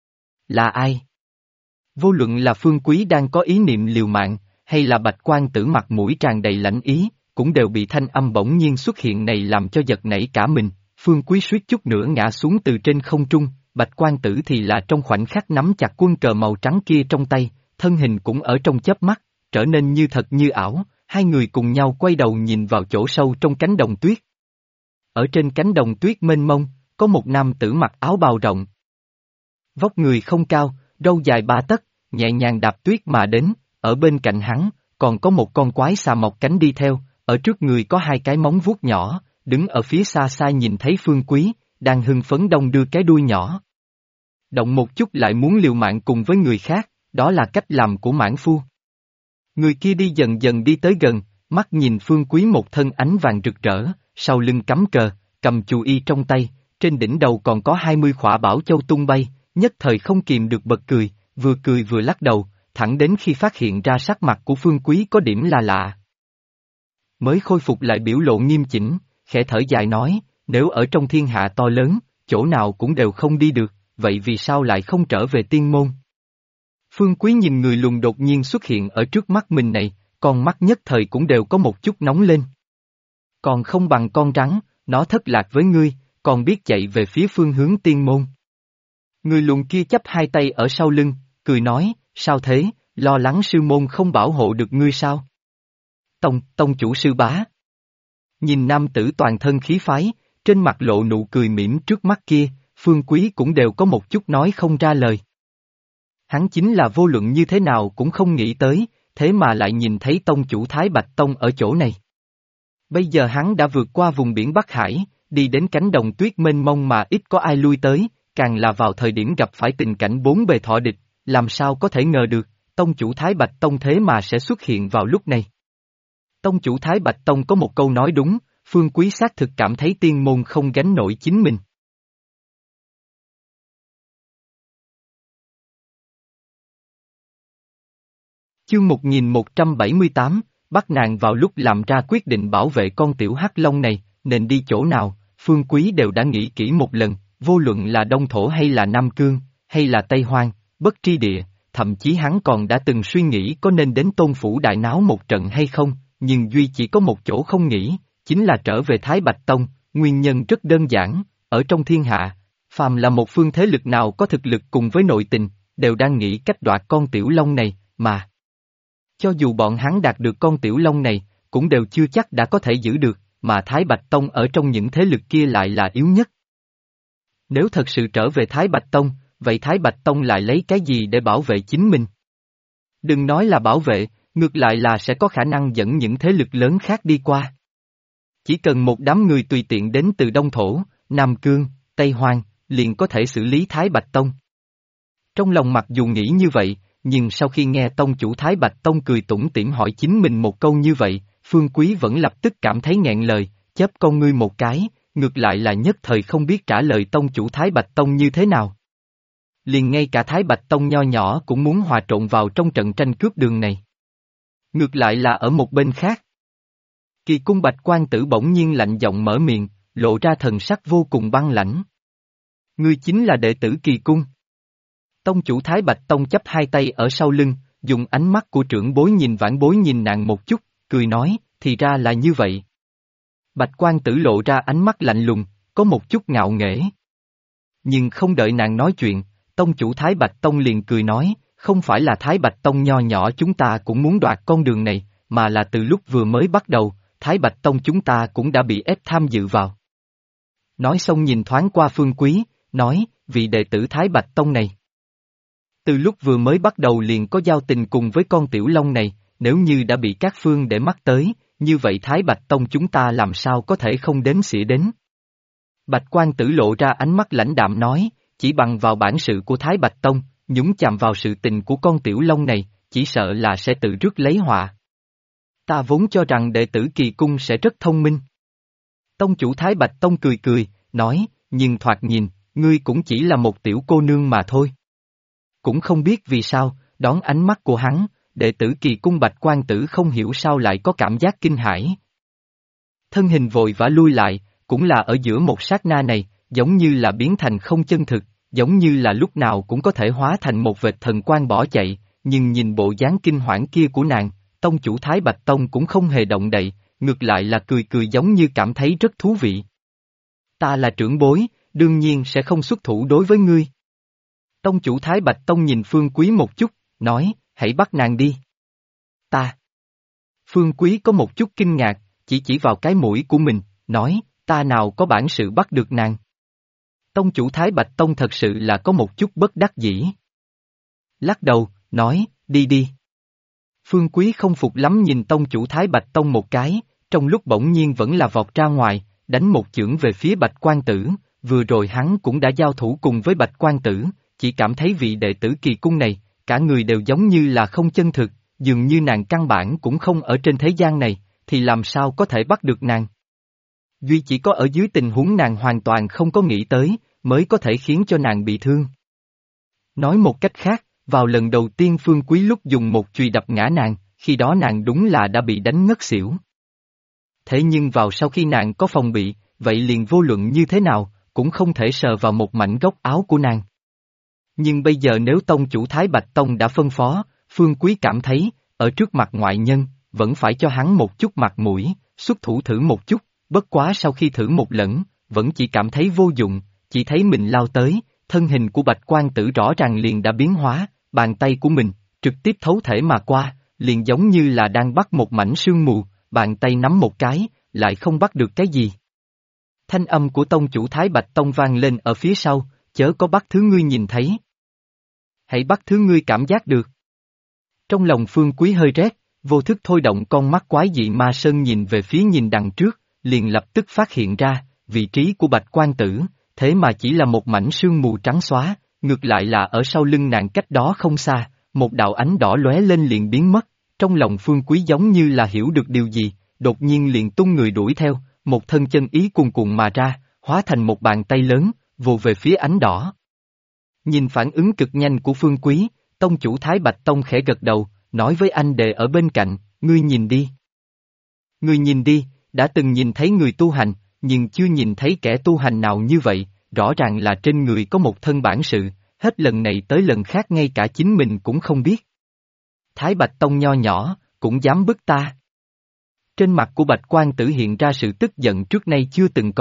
Là ai? Vô luận là Phương Quý đang có ý niệm liều mạng, hay là Bạch Quan Tử mặt mũi tràn đầy lãnh ý, cũng đều bị thanh âm bỗng nhiên xuất hiện này làm cho giật nảy cả mình. Phương Quý suýt chút nữa ngã xuống từ trên không trung, Bạch Quan Tử thì là trong khoảnh khắc nắm chặt quân cờ màu trắng kia trong tay, thân hình cũng ở trong chớp mắt, trở nên như thật như ảo, hai người cùng nhau quay đầu nhìn vào chỗ sâu trong cánh đồng tuyết. Ở trên cánh đồng tuyết mênh mông, có một nam tử mặc áo bào rộng. Vóc người không cao, râu dài 3 tấc, nhẹ nhàng đạp tuyết mà đến, ở bên cạnh hắn, còn có một con quái xà mọc cánh đi theo, ở trước người có hai cái móng vuốt nhỏ, đứng ở phía xa xa nhìn thấy Phương Quý, đang hưng phấn đong đưa cái đuôi nhỏ. Động một chút lại muốn liều mạng cùng với người khác, đó là cách làm của mãn phu. Người kia đi dần dần đi tới gần, mắt nhìn Phương Quý một thân ánh vàng rực rỡ, sau lưng cắm cờ, cầm chù y trong tay, trên đỉnh đầu còn có 20 khỏa bảo châu tung bay, nhất thời không kìm được bật cười vừa lắc đầu, thẳng đến khi phát hiện ra sắc mặt của Phương Quý có điểm là lạ. Mới khôi phục lại biểu lộ nghiêm chỉnh, khẽ thở dài nói, nếu ở trong thiên hạ to lớn, chỗ nào cũng đều không đi được, vậy vì sao lại không trở về tiên môn? Phương Quý nhìn người lùn đột nhiên xuất hiện ở trước mắt mình này, con mắt nhất thời cũng đều có một chút nóng lên. Còn không bằng con rắn, nó thất lạc với ngươi, còn biết chạy về phía phương hướng tiên môn. Người lùn kia chắp hai tay ở sau lưng, cười nói, sao thế, lo lắng sư môn không bảo hộ được ngươi sao? Tông chủ sư bá. Nhìn nam tử toàn thân khí phái, trên mặt lộ nụ cười mỉm trước mắt kia, Phương Quý cũng đều có một chút nói không ra lời. Hắn chính là vô luận như thế nào cũng không nghĩ tới, thế mà lại nhìn thấy tông chủ Thái Bạch Tông ở chỗ này. Bây giờ hắn đã vượt qua vùng biển Bắc Hải, đi đến cánh đồng tuyết mênh mông mà ít có ai lui tới, càng là vào thời điểm gặp phải tình cảnh bốn bề thọ địch, làm sao có thể ngờ được, tông chủ Thái Bạch Tông thế mà sẽ xuất hiện vào lúc này. Tông chủ Thái Bạch Tông có một câu nói đúng, Phương Quý xác thực cảm thấy tiên môn không gánh nổi chính mình. Chương 1178, bắt nàng vào lúc làm ra quyết định bảo vệ con tiểu hắc long này, nên đi chỗ nào, Phương Quý đều đã nghĩ kỹ một lần, vô luận là Đông Thổ hay là Nam Cương, hay là Tây Hoang, Bất Tri Địa, thậm chí hắn còn đã từng suy nghĩ có nên đến Tôn Phủ đại náo một trận hay không, nhưng duy chỉ có một chỗ không nghĩ, chính là trở về Thái Bạch Tông, nguyên nhân rất đơn giản, ở trong thiên hạ, Phàm là một phương thế lực nào có thực lực cùng với nội tình, đều đang nghĩ cách đoạt con tiểu long này, mà. Cho dù bọn hắn đạt được con tiểu long này, cũng đều chưa chắc đã có thể giữ được, mà Thái Bạch Tông ở trong những thế lực kia lại là yếu nhất. Nếu thật sự trở về Thái Bạch Tông, vậy Thái Bạch Tông lại lấy cái gì để bảo vệ chính mình? Đừng nói là bảo vệ, ngược lại là sẽ có khả năng dẫn những thế lực lớn khác đi qua. Chỉ cần một đám người tùy tiện đến từ Đông Thổ, Nam Cương, Tây Hoang, liền có thể xử lý Thái Bạch Tông. Trong lòng mặc dù nghĩ như vậy, nhưng sau khi nghe tông chủ Thái Bạch Tông cười tủm tỉm hỏi chính mình một câu như vậy, Phương Quý vẫn lập tức cảm thấy nghẹn lời, chớp con ngươi một cái, ngược lại là nhất thời không biết trả lời tông chủ Thái Bạch Tông như thế nào. Liền ngay cả Thái Bạch Tông nho nhỏ cũng muốn hòa trộn vào trong trận tranh cướp đường này. Ngược lại là ở một bên khác. Kỳ cung Bạch Quan Tử bỗng nhiên lạnh giọng mở miệng, lộ ra thần sắc vô cùng băng lãnh. Ngươi chính là đệ tử Kỳ cung. Tông chủ Thái Bạch Tông chắp hai tay ở sau lưng, dùng ánh mắt của trưởng bối nhìn vãn bối nhìn nàng một chút, cười nói, thì ra là như vậy. Bạch Quan Tử lộ ra ánh mắt lạnh lùng, có một chút ngạo nghễ. Nhưng không đợi nàng nói chuyện, tông chủ Thái Bạch Tông liền cười nói, không phải là Thái Bạch Tông nho nhỏ chúng ta cũng muốn đoạt con đường này, mà là từ lúc vừa mới bắt đầu, Thái Bạch Tông chúng ta cũng đã bị ép tham dự vào. Nói xong nhìn thoáng qua Phương Quý, nói, vị đệ tử Thái Bạch Tông này. Từ lúc vừa mới bắt đầu liền có giao tình cùng với con tiểu long này, nếu như đã bị các phương để mắt tới, như vậy Thái Bạch Tông chúng ta làm sao có thể không đếm xỉa đến. Bạch Quan Tử lộ ra ánh mắt lãnh đạm nói, chỉ bằng vào bản sự của Thái Bạch Tông, nhúng chạm vào sự tình của con tiểu long này, chỉ sợ là sẽ tự rước lấy họa. Ta vốn cho rằng đệ tử Kỳ cung sẽ rất thông minh. Tông chủ Thái Bạch Tông cười cười, nói, nhưng thoạt nhìn, ngươi cũng chỉ là một tiểu cô nương mà thôi. Cũng không biết vì sao, đón ánh mắt của hắn, đệ tử Kỳ cung Bạch Quan Tử không hiểu sao lại có cảm giác kinh hãi. Thân hình vội vã lui lại, cũng là ở giữa một sát na này, giống như là biến thành không chân thực, giống như là lúc nào cũng có thể hóa thành một vệt thần quang bỏ chạy, nhưng nhìn bộ dáng kinh hoảng kia của nàng, tông chủ Thái Bạch Tông cũng không hề động đậy, ngược lại là cười cười giống như cảm thấy rất thú vị. Ta là trưởng bối, đương nhiên sẽ không xuất thủ đối với ngươi. Tông chủ Thái Bạch Tông nhìn Phương Quý một chút, nói, hãy bắt nàng đi. Ta. Phương Quý có một chút kinh ngạc, chỉ vào cái mũi của mình, nói, ta nào có bản sự bắt được nàng. Tông chủ Thái Bạch Tông thật sự là có một chút bất đắc dĩ. Lắc đầu, nói, đi đi. Phương Quý không phục lắm nhìn tông chủ Thái Bạch Tông một cái, trong lúc bỗng nhiên vẫn là vọt ra ngoài, đánh một chưởng về phía Bạch Quan Tử, vừa rồi hắn cũng đã giao thủ cùng với Bạch Quan Tử, chỉ cảm thấy vị đệ tử Kỳ cung này, cả người đều giống như là không chân thực, dường như nàng căn bản cũng không ở trên thế gian này, thì làm sao có thể bắt được nàng. Duy chỉ có ở dưới tình huống nàng hoàn toàn không có nghĩ tới, mới có thể khiến cho nàng bị thương. Nói một cách khác, vào lần đầu tiên Phương Quý lúc dùng một chùy đập ngã nàng, khi đó nàng đúng là đã bị đánh ngất xỉu. Thế nhưng vào sau khi nàng có phòng bị, vậy liền vô luận như thế nào, cũng không thể sờ vào một mảnh góc áo của nàng. Nhưng bây giờ nếu tông chủ Thái Bạch Tông đã phân phó, Phương Quý cảm thấy, ở trước mặt ngoại nhân, vẫn phải cho hắn một chút mặt mũi, xuất thủ thử một chút, bất quá sau khi thử một lần, vẫn chỉ cảm thấy vô dụng, chỉ thấy mình lao tới, thân hình của Bạch Quan Tử rõ ràng liền đã biến hóa, bàn tay của mình, trực tiếp thấu thể mà qua, liền giống như là đang bắt một mảnh sương mù, bàn tay nắm một cái, lại không bắt được cái gì. Thanh âm của tông chủ Thái Bạch Tông vang lên ở phía sau, chớ có bắt thứ ngươi nhìn thấy. Hãy bắt thứ ngươi cảm giác được. Trong lòng Phương Quý hơi rét, vô thức thôi động con mắt quái dị ma sơn nhìn về phía nhìn đằng trước, liền lập tức phát hiện ra, vị trí của Bạch Quan Tử, thế mà chỉ là một mảnh sương mù trắng xóa, ngược lại là ở sau lưng nàng cách đó không xa, một đạo ánh đỏ lóe lên liền biến mất, trong lòng Phương Quý giống như là hiểu được điều gì, đột nhiên liền tung người đuổi theo, một thân chân ý cuồn cuộn mà ra, hóa thành một bàn tay lớn, vồ về phía ánh đỏ. Nhìn phản ứng cực nhanh của Phương Quý, tông chủ Thái Bạch Tông khẽ gật đầu, nói với anh đệ ở bên cạnh, ngươi nhìn đi. Ngươi nhìn đi, đã từng nhìn thấy người tu hành, nhưng chưa nhìn thấy kẻ tu hành nào như vậy, rõ ràng là trên người có một thân bản sự, hết lần này tới lần khác ngay cả chính mình cũng không biết. Thái Bạch Tông nho nhỏ, cũng dám bức ta. Trên mặt của Bạch Quan Tử hiện ra sự tức giận trước nay chưa từng có,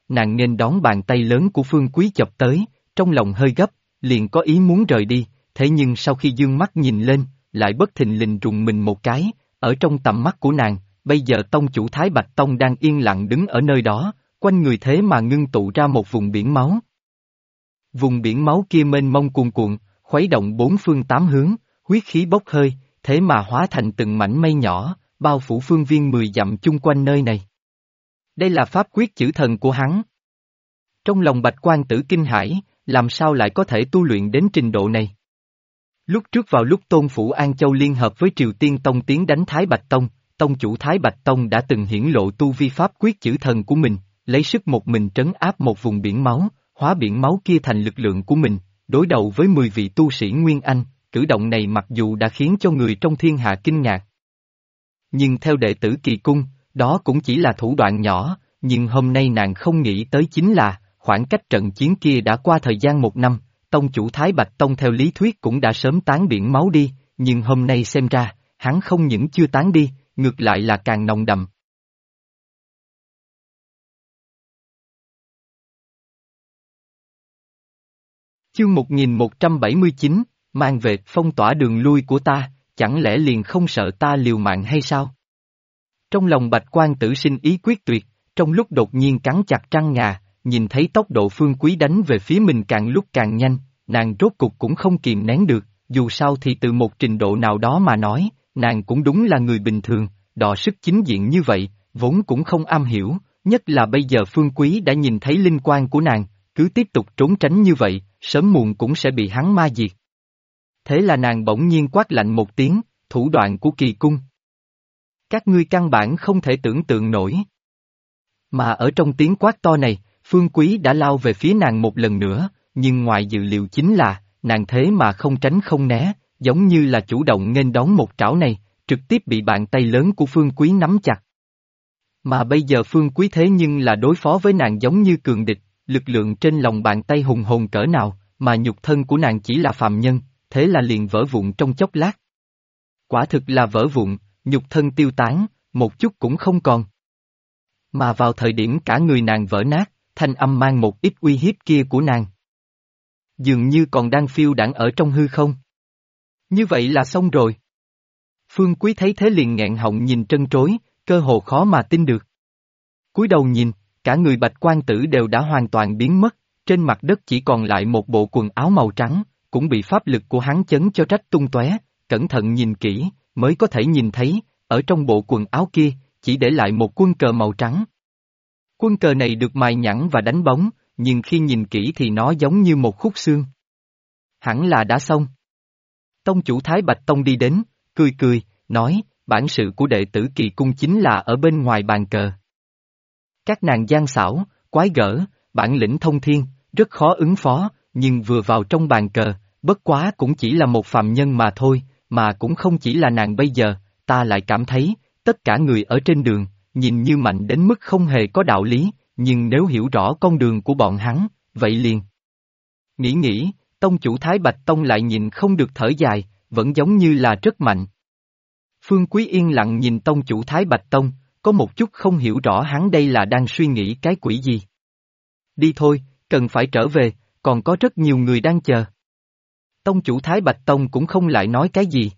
nàng nghênh đón bàn tay lớn của Phương Quý chộp tới, trong lòng hơi gấp, liền có ý muốn rời đi, thế nhưng sau khi dương mắt nhìn lên, lại bất thình lình rùng mình một cái, ở trong tầm mắt của nàng, bây giờ tông chủ Thái Bạch Tông đang yên lặng đứng ở nơi đó, quanh người thế mà ngưng tụ ra một vùng biển máu. Vùng biển máu kia mênh mông cuồn cuộn, khuấy động bốn phương tám hướng, huyết khí bốc hơi, thế mà hóa thành từng mảnh mây nhỏ, bao phủ phương viên 10 dặm chung quanh nơi này. Đây là pháp quyết chữ thần của hắn. Trong lòng Bạch Quan Tử kinh hãi, làm sao lại có thể tu luyện đến trình độ này? Lúc trước vào lúc Tôn Phủ An Châu liên hợp với Triều Tiên Tông tiến đánh Thái Bạch Tông, Tông chủ Thái Bạch Tông đã từng hiển lộ tu vi pháp quyết chữ thần của mình, lấy sức một mình trấn áp một vùng biển máu, hóa biển máu kia thành lực lượng của mình, đối đầu với 10 vị tu sĩ Nguyên Anh, cử động này mặc dù đã khiến cho người trong thiên hạ kinh ngạc. Nhưng theo đệ tử Kỳ Cung, đó cũng chỉ là thủ đoạn nhỏ, nhưng hôm nay nàng không nghĩ tới chính là, khoảng cách trận chiến kia đã qua thời gian 1 năm, Tông chủ Thái Bạch Tông theo lý thuyết cũng đã sớm tán biển máu đi, nhưng hôm nay xem ra, hắn không những chưa tán đi, ngược lại là càng nồng đậm. Chương 1179, mang về phong tỏa đường lui của ta, chẳng lẽ liền không sợ ta liều mạng hay sao? Trong lòng Bạch Quan Tử sinh ý quyết tuyệt, trong lúc đột nhiên cắn chặt răng ngà, nhìn thấy tốc độ Phương Quý đánh về phía mình càng lúc càng nhanh, nàng rốt cục cũng không kìm nén được, dù sao thì từ một trình độ nào đó mà nói, nàng cũng đúng là người bình thường, đọ sức chính diện như vậy, vốn cũng không am hiểu, nhất là bây giờ Phương Quý đã nhìn thấy linh quan của nàng, cứ tiếp tục trốn tránh như vậy, sớm muộn cũng sẽ bị hắn ma diệt. Thế là nàng bỗng nhiên quát lạnh một tiếng, thủ đoạn của Kỳ Cung. Các ngươi căn bản không thể tưởng tượng nổi. Mà ở trong tiếng quát to này, Phương Quý đã lao về phía nàng một lần nữa, nhưng ngoài dự liệu chính là, nàng thế mà không tránh không né, giống như là chủ động nghênh đón một trảo này, trực tiếp bị bàn tay lớn của Phương Quý nắm chặt. Mà bây giờ Phương Quý thế nhưng là đối phó với nàng giống như cường địch, lực lượng trên lòng bàn tay hùng hồn cỡ nào, mà nhục thân của nàng chỉ là phàm nhân, thế là liền vỡ vụn trong chốc lát. Quả thực là vỡ vụn, nhục thân tiêu tán, một chút cũng không còn. Mà vào thời điểm cả người nàng vỡ nát, thanh âm mang một ít uy hiếp kia của nàng. Dường như còn đang phiêu đãng ở trong hư không. Như vậy là xong rồi. Phương Quý thấy thế liền nghẹn họng nhìn trân trối, cơ hồ khó mà tin được. Cúi đầu nhìn, cả người Bạch Quan Tử đều đã hoàn toàn biến mất, trên mặt đất chỉ còn lại một bộ quần áo màu trắng, cũng bị pháp lực của hắn chấn cho rách tung tóe. Cẩn thận nhìn kỹ, mới có thể nhìn thấy, ở trong bộ quần áo kia, chỉ để lại một quân cờ màu trắng. Quân cờ này được mài nhẵn và đánh bóng, nhưng khi nhìn kỹ thì nó giống như một khúc xương. Hẳn là đã xong. Tông chủ Thái Bạch Tông đi đến, cười cười, nói, bản sự của đệ tử Kỳ Cung chính là ở bên ngoài bàn cờ. Các nàng gian xảo, quái gở, bản lĩnh thông thiên, rất khó ứng phó, nhưng vừa vào trong bàn cờ, bất quá cũng chỉ là một phàm nhân mà thôi, mà cũng không chỉ là nàng bây giờ, ta lại cảm thấy, tất cả người ở trên đường, nhìn như mạnh đến mức không hề có đạo lý, nhưng nếu hiểu rõ con đường của bọn hắn, vậy liền. Nghĩ, tông chủ Thái Bạch Tông lại nhìn không được thở dài, vẫn giống như là rất mạnh. Phương Quý yên lặng nhìn tông chủ Thái Bạch Tông, có một chút không hiểu rõ hắn đây là đang suy nghĩ cái quỷ gì. Đi thôi, cần phải trở về, còn có rất nhiều người đang chờ. Tông chủ Thái Bạch Tông cũng không lại nói cái gì.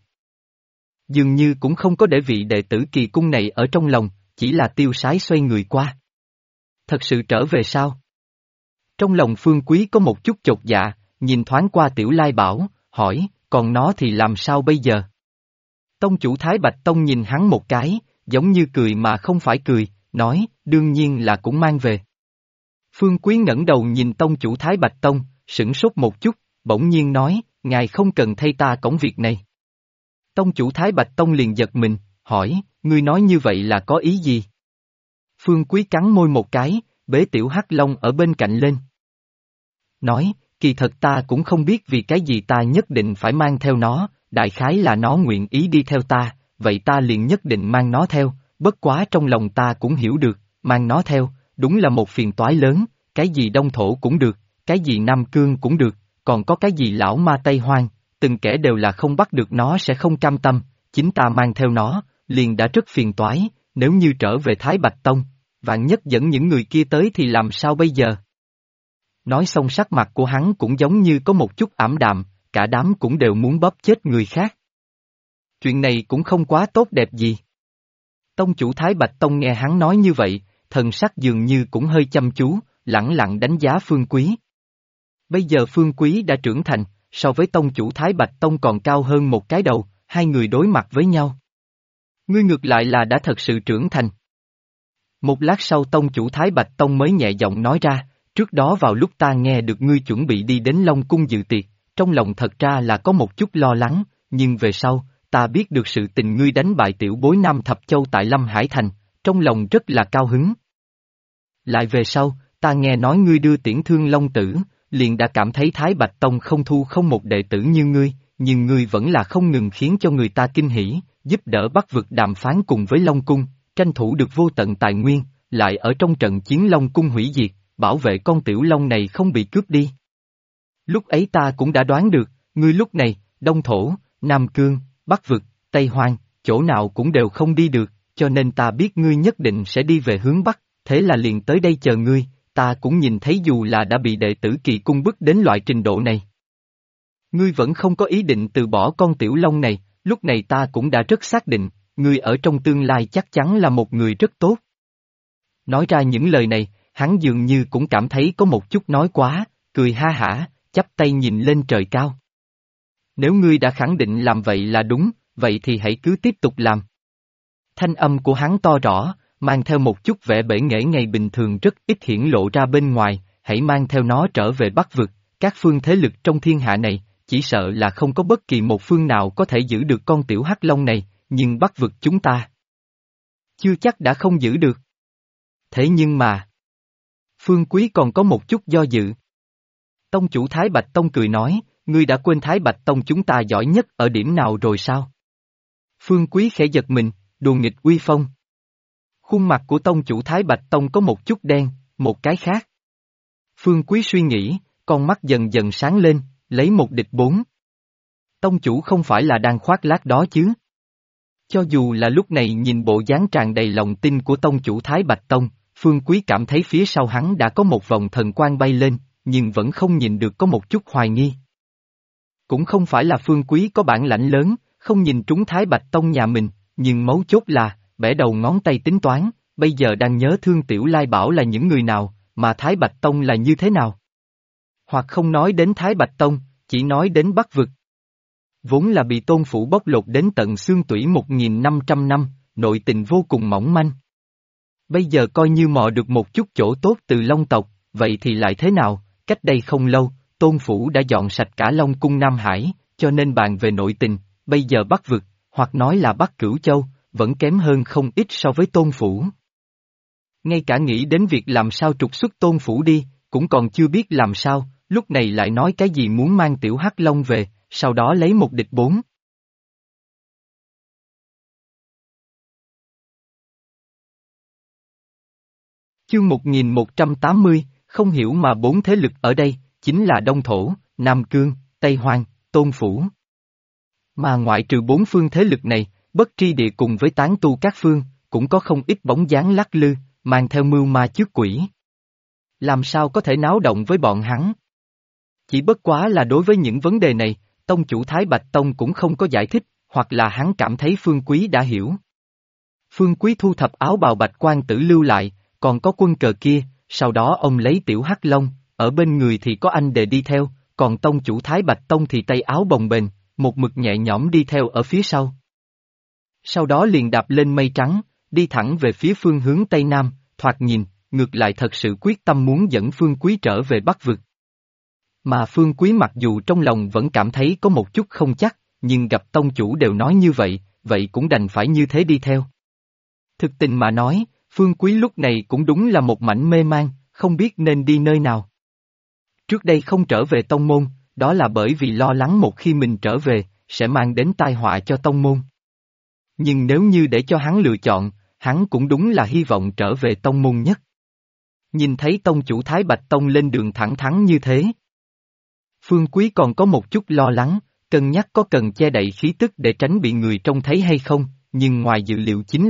Dường như cũng không có để vị đệ tử Kỳ Cung này ở trong lòng, chỉ là tiêu sái xoay người qua. Thật sự trở về sao? Trong lòng Phương Quý có một chút chột dạ, nhìn thoáng qua Tiểu Lai Bảo, hỏi, còn nó thì làm sao bây giờ? Tông chủ Thái Bạch Tông nhìn hắn một cái, giống như cười mà không phải cười, nói, đương nhiên là cũng mang về. Phương Quý ngẩng đầu nhìn tông chủ Thái Bạch Tông, sửng sốt một chút, bỗng nhiên nói, ngài không cần thay ta cõng việc này. Tông chủ Thái Bạch Tông liền giật mình, hỏi, ngươi nói như vậy là có ý gì? Phương Quý cắn môi một cái, bế Tiểu Hắc Long ở bên cạnh lên. Nói, kỳ thật ta cũng không biết vì cái gì ta nhất định phải mang theo nó, đại khái là nó nguyện ý đi theo ta, vậy ta liền nhất định mang nó theo, bất quá trong lòng ta cũng hiểu được, mang nó theo, đúng là một phiền toái lớn, cái gì Đông Thổ cũng được, cái gì Nam Cương cũng được, còn có cái gì lão ma Tây Hoang, từng kẻ đều là không bắt được nó sẽ không cam tâm, chính ta mang theo nó, liền đã rất phiền toái, nếu như trở về Thái Bạch Tông, Vạn nhất dẫn những người kia tới thì làm sao bây giờ? Nói xong sắc mặt của hắn cũng giống như có một chút ảm đạm, cả đám cũng đều muốn bóp chết người khác. Chuyện này cũng không quá tốt đẹp gì. Tông chủ Thái Bạch Tông nghe hắn nói như vậy, thần sắc dường như cũng hơi chăm chú, lẳng lặng đánh giá Phương Quý. Bây giờ Phương Quý đã trưởng thành, so với tông chủ Thái Bạch Tông còn cao hơn một cái đầu, hai người đối mặt với nhau. Ngươi ngược lại là đã thật sự trưởng thành. Một lát sau tông chủ Thái Bạch Tông mới nhẹ giọng nói ra, trước đó vào lúc ta nghe được ngươi chuẩn bị đi đến Long Cung dự tiệc, trong lòng thật ra là có một chút lo lắng, nhưng về sau, ta biết được sự tình ngươi đánh bại tiểu bối Nam Thập Châu tại Lâm Hải Thành, trong lòng rất là cao hứng. Lại về sau, ta nghe nói ngươi đưa Tiễn Thương Long Tử, liền đã cảm thấy Thái Bạch Tông không thu không một đệ tử như ngươi, nhưng ngươi vẫn là không ngừng khiến cho người ta kinh hỉ, giúp đỡ Bắc vực đàm phán cùng với Long Cung, tranh thủ được vô tận tài nguyên, lại ở trong trận chiến Long Cung hủy diệt, bảo vệ con tiểu long này không bị cướp đi. Lúc ấy ta cũng đã đoán được, ngươi lúc này, Đông Thổ, Nam Cương, Bắc vực, Tây Hoang, chỗ nào cũng đều không đi được, cho nên ta biết ngươi nhất định sẽ đi về hướng Bắc, thế là liền tới đây chờ ngươi, ta cũng nhìn thấy dù là đã bị đệ tử Kỳ Cung bức đến loại trình độ này. Ngươi vẫn không có ý định từ bỏ con tiểu long này, lúc này ta cũng đã rất xác định, ngươi ở trong tương lai chắc chắn là một người rất tốt. Nói ra những lời này, hắn dường như cũng cảm thấy có một chút nói quá, cười ha hả, chắp tay nhìn lên trời cao. Nếu ngươi đã khẳng định làm vậy là đúng, vậy thì hãy cứ tiếp tục làm. Thanh âm của hắn to rõ, mang theo một chút vẻ bể nghễ ngày bình thường rất ít hiển lộ ra bên ngoài, hãy mang theo nó trở về Bắc vực, các phương thế lực trong thiên hạ này, chỉ sợ là không có bất kỳ một phương nào có thể giữ được con tiểu hắc long này, nhưng Bắc vực chúng ta chưa chắc đã không giữ được. Thế nhưng mà, Phương Quý còn có một chút do dự. Tông chủ Thái Bạch Tông cười nói, ngươi đã quên Thái Bạch Tông chúng ta giỏi nhất ở điểm nào rồi sao? Phương Quý khẽ giật mình, đùa nghịch uy phong. Khuôn mặt của tông chủ Thái Bạch Tông có một chút đen, một cái khác. Phương Quý suy nghĩ, con mắt dần dần sáng lên, lấy một địch bốn. Tông chủ không phải là đang khoác lác đó chứ? Cho dù là lúc này nhìn bộ dáng tràn đầy lòng tin của tông chủ Thái Bạch Tông, Phương Quý cảm thấy phía sau hắn đã có một vòng thần quang bay lên, nhưng vẫn không nhìn được có một chút hoài nghi. Cũng không phải là Phương Quý có bản lãnh lớn, không nhìn trúng Thái Bạch Tông nhà mình, nhưng mấu chốt là, bẻ đầu ngón tay tính toán, bây giờ đang nhớ thương Tiểu Lai Bảo là những người nào, mà Thái Bạch Tông là như thế nào. Hoặc không nói đến Thái Bạch Tông, chỉ nói đến Bắc vực. Vốn là bị Tôn Phủ bóc lột đến tận xương tủy 1.500 năm, nội tình vô cùng mỏng manh. Bây giờ coi như mò được một chút chỗ tốt từ Long tộc, vậy thì lại thế nào, cách đây không lâu, Tôn Phủ đã dọn sạch cả Long cung Nam Hải, cho nên bàn về nội tình, bây giờ Bắc vực, hoặc nói là Bắc Cửu Châu, vẫn kém hơn không ít so với Tôn Phủ. Ngay cả nghĩ đến việc làm sao trục xuất Tôn Phủ đi, cũng còn chưa biết làm sao, lúc này lại nói cái gì muốn mang Tiểu Hắc Long về, sau đó lấy một địch bốn. Chương 1180, không hiểu mà bốn thế lực ở đây, chính là Đông Thổ, Nam Cương, Tây Hoang, Tôn Phủ. Mà ngoại trừ bốn phương thế lực này, Bất Tri Địa cùng với tán tu các phương, cũng có không ít bóng dáng lắc lư, mang theo mưu ma trước quỷ. Làm sao có thể náo động với bọn hắn? Chỉ bất quá là đối với những vấn đề này, tông chủ Thái Bạch Tông cũng không có giải thích, hoặc là hắn cảm thấy Phương Quý đã hiểu. Phương Quý thu thập áo bào bạch quan tử lưu lại, còn có quân cờ kia, sau đó ông lấy tiểu hắc long, ở bên người thì có anh đệ đi theo, còn tông chủ Thái Bạch Tông thì tay áo bồng bềnh, một mực nhẹ nhõm đi theo ở phía sau. Sau đó liền đạp lên mây trắng, đi thẳng về phía phương hướng Tây Nam, thoạt nhìn, ngược lại thật sự quyết tâm muốn dẫn Phương Quý trở về Bắc vực. Mà Phương Quý mặc dù trong lòng vẫn cảm thấy có một chút không chắc, nhưng gặp tông chủ đều nói như vậy, vậy cũng đành phải như thế đi theo. Thực tình mà nói, Phương Quý lúc này cũng đúng là một mảnh mê man, không biết nên đi nơi nào. Trước đây không trở về tông môn, đó là bởi vì lo lắng một khi mình trở về, sẽ mang đến tai họa cho tông môn. Nhưng nếu như để cho hắn lựa chọn, hắn cũng đúng là hy vọng trở về tông môn nhất. Nhìn thấy tông chủ Thái Bạch Tông lên đường thẳng thắn như thế. Phương Quý còn có một chút lo lắng, cân nhắc có cần che đậy khí tức để tránh bị người trông thấy hay không, nhưng ngoài dự liệu chính là,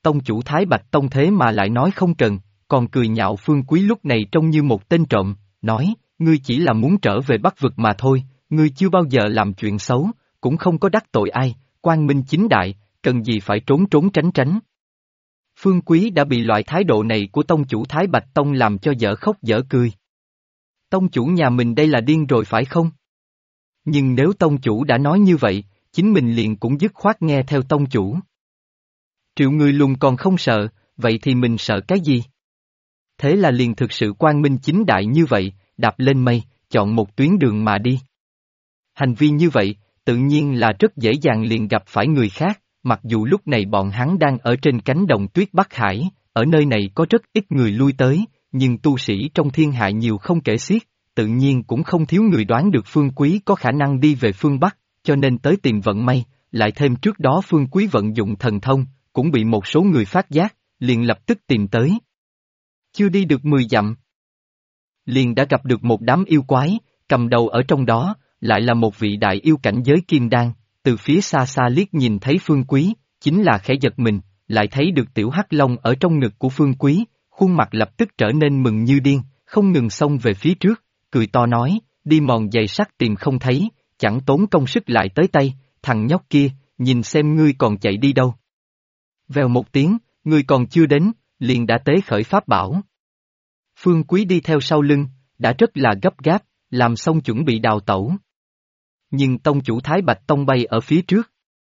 tông chủ Thái Bạch Tông thế mà lại nói không cần, còn cười nhạo Phương Quý lúc này trông như một tên trộm, nói, ngươi chỉ là muốn trở về Bắc vực mà thôi, ngươi chưa bao giờ làm chuyện xấu, cũng không có đắc tội ai, quang minh chính đại, cần gì phải trốn trốn tránh tránh. Phương Quý đã bị loại thái độ này của tông chủ Thái Bạch Tông làm cho dở khóc dở cười. Tông chủ nhà mình đây là điên rồi phải không? Nhưng nếu tông chủ đã nói như vậy, chính mình liền cũng dứt khoát nghe theo tông chủ. Triệu người lùn còn không sợ, vậy thì mình sợ cái gì? Thế là liền thực sự quang minh chính đại như vậy, đạp lên mây, chọn một tuyến đường mà đi. Hành vi như vậy, tự nhiên là rất dễ dàng liền gặp phải người khác, mặc dù lúc này bọn hắn đang ở trên cánh đồng tuyết Bắc Hải, ở nơi này có rất ít người lui tới, nhưng tu sĩ trong thiên hạ nhiều không kể xiết, tự nhiên cũng không thiếu người đoán được Phương Quý có khả năng đi về phương Bắc, cho nên tới tìm vận may, lại thêm trước đó Phương Quý vận dụng thần thông, cũng bị một số người phát giác, liền lập tức tìm tới. Chưa đi được 10 dặm, liền đã gặp được một đám yêu quái, cầm đầu ở trong đó, lại là một vị đại yêu cảnh giới kim đan, từ phía xa xa liếc nhìn thấy Phương Quý, chính là khẽ giật mình, lại thấy được tiểu hắc long ở trong ngực của Phương Quý, khuôn mặt lập tức trở nên mừng như điên, không ngừng xông về phía trước, cười to nói, đi mòn giày sắt tìm không thấy, chẳng tốn công sức lại tới tay, thằng nhóc kia, nhìn xem ngươi còn chạy đi đâu. Vèo một tiếng, ngươi còn chưa đến, liền đã tế khởi pháp bảo. Phương Quý đi theo sau lưng, đã rất là gấp gáp, làm xong chuẩn bị đào tẩu. Nhưng tông chủ Thái Bạch Tông bay ở phía trước.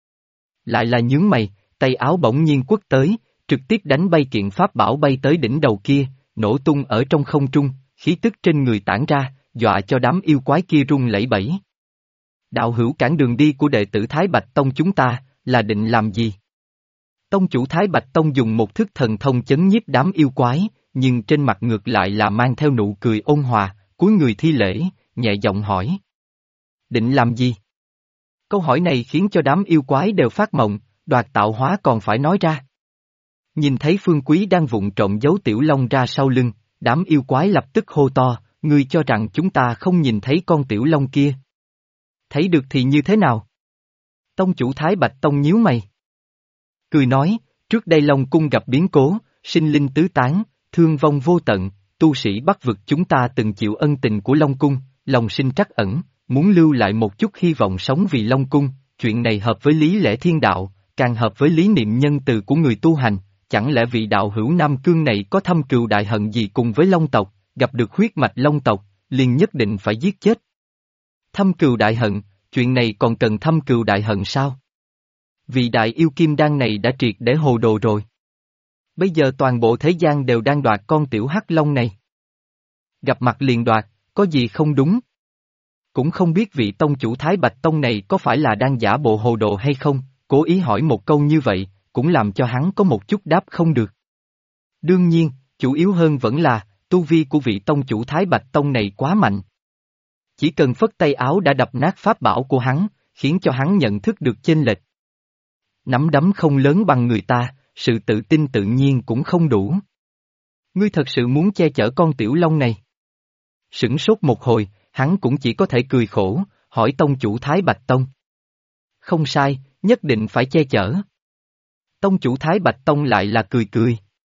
Lại là nhướng mày, tay áo bỗng nhiên quất tới, trực tiếp đánh bay kiện pháp bảo bay tới đỉnh đầu kia, nổ tung ở trong không trung, khí tức trên người tản ra, dọa cho đám yêu quái kia run lẩy bẩy. Đạo hữu cản đường đi của đệ tử Thái Bạch Tông chúng ta, là định làm gì? Tông chủ Thái Bạch Tông dùng một thức thần thông chấn nhiếp đám yêu quái, nhưng trên mặt ngược lại là mang theo nụ cười ôn hòa, cúi người thi lễ, nhẹ giọng hỏi. Định làm gì? Câu hỏi này khiến cho đám yêu quái đều phát mộng, đoạt tạo hóa còn phải nói ra. Nhìn thấy Phương Quý đang vụng trộm giấu tiểu long ra sau lưng, đám yêu quái lập tức hô to, ngươi cho rằng chúng ta không nhìn thấy con tiểu long kia. Thấy được thì như thế nào? Tông chủ Thái Bạch Tông nhíu mày. Cười nói, trước đây Long Cung gặp biến cố, sinh linh tứ tán, thương vong vô tận, tu sĩ Bắc vực chúng ta từng chịu ân tình của Long Cung, lòng sinh trắc ẩn, muốn lưu lại một chút hy vọng sống vì Long Cung, chuyện này hợp với lý lẽ thiên đạo, càng hợp với lý niệm nhân từ của người tu hành, chẳng lẽ vị đạo hữu Nam Cương này có thâm cừu đại hận gì cùng với Long tộc, gặp được huyết mạch Long tộc, liền nhất định phải giết chết. Thâm cừu đại hận, chuyện này còn cần thâm cừu đại hận sao? Vị đại yêu kim đan này đã triệt để hồ đồ rồi. Bây giờ toàn bộ thế gian đều đang đoạt con tiểu hắc long này. Gặp mặt liền đoạt, có gì không đúng? Cũng không biết vị tông chủ Thái Bạch Tông này có phải là đang giả bộ hồ đồ hay không, cố ý hỏi một câu như vậy, cũng làm cho hắn có một chút đáp không được. Đương nhiên, chủ yếu hơn vẫn là, tu vi của vị tông chủ Thái Bạch Tông này quá mạnh. Chỉ cần phất tay áo đã đập nát pháp bảo của hắn, khiến cho hắn nhận thức được chênh lệch. Nắm đấm không lớn bằng người ta, sự tự tin tự nhiên cũng không đủ. Ngươi thật sự muốn che chở con tiểu long này? Sửng sốt một hồi, hắn cũng chỉ có thể cười khổ, hỏi tông chủ Thái Bạch Tông. Không sai, nhất định phải che chở. Tông chủ Thái Bạch Tông lại là cười cười.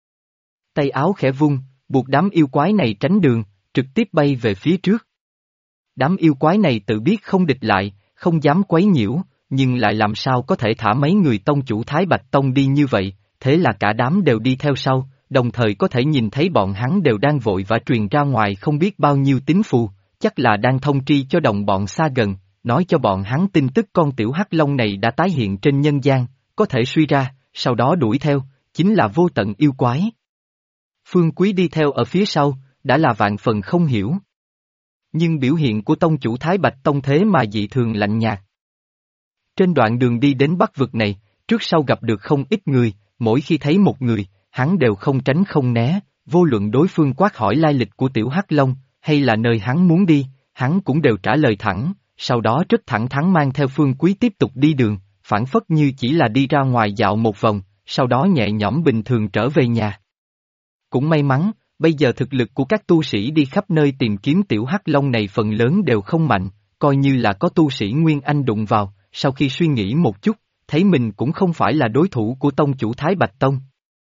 Tay áo khẽ vung, buộc đám yêu quái này tránh đường, trực tiếp bay về phía trước. Đám yêu quái này tự biết không địch lại, không dám quấy nhiễu, nhưng lại làm sao có thể thả mấy người tông chủ Thái Bạch Tông đi như vậy, thế là cả đám đều đi theo sau, đồng thời có thể nhìn thấy bọn hắn đều đang vội vã truyền ra ngoài không biết bao nhiêu tín phù, chắc là đang thông tri cho đồng bọn xa gần, nói cho bọn hắn tin tức con tiểu hắc long này đã tái hiện trên nhân gian, có thể suy ra, sau đó đuổi theo, chính là vô tận yêu quái. Phương Quý đi theo ở phía sau, đã là vạn phần không hiểu. Nhưng biểu hiện của tông chủ Thái Bạch Tông thế mà dị thường lạnh nhạt. Trên đoạn đường đi đến Bắc vực này, trước sau gặp được không ít người, mỗi khi thấy một người, hắn đều không tránh không né, vô luận đối phương quát hỏi lai lịch của tiểu hắc long, hay là nơi hắn muốn đi, hắn cũng đều trả lời thẳng, sau đó rất thẳng thắn mang theo Phương Quý tiếp tục đi đường, phản phất như chỉ là đi ra ngoài dạo một vòng, sau đó nhẹ nhõm bình thường trở về nhà. Cũng may mắn, bây giờ thực lực của các tu sĩ đi khắp nơi tìm kiếm tiểu hắc long này phần lớn đều không mạnh, coi như là có tu sĩ Nguyên Anh đụng vào, sau khi suy nghĩ một chút, thấy mình cũng không phải là đối thủ của tông chủ Thái Bạch Tông.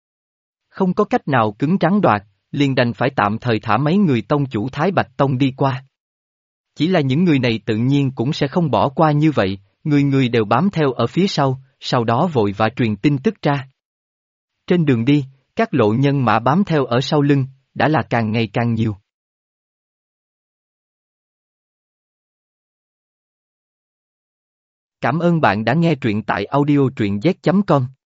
Không có cách nào cứng rắn đoạt, liền đành phải tạm thời thả mấy người tông chủ Thái Bạch Tông đi qua. Chỉ là những người này tự nhiên cũng sẽ không bỏ qua như vậy, người người đều bám theo ở phía sau đó vội và truyền tin tức ra. Trên đường đi, các lộ nhân mã bám theo ở sau lưng, đã là càng ngày càng nhiều. Cảm ơn bạn đã nghe truyện tại audio truyện z.com.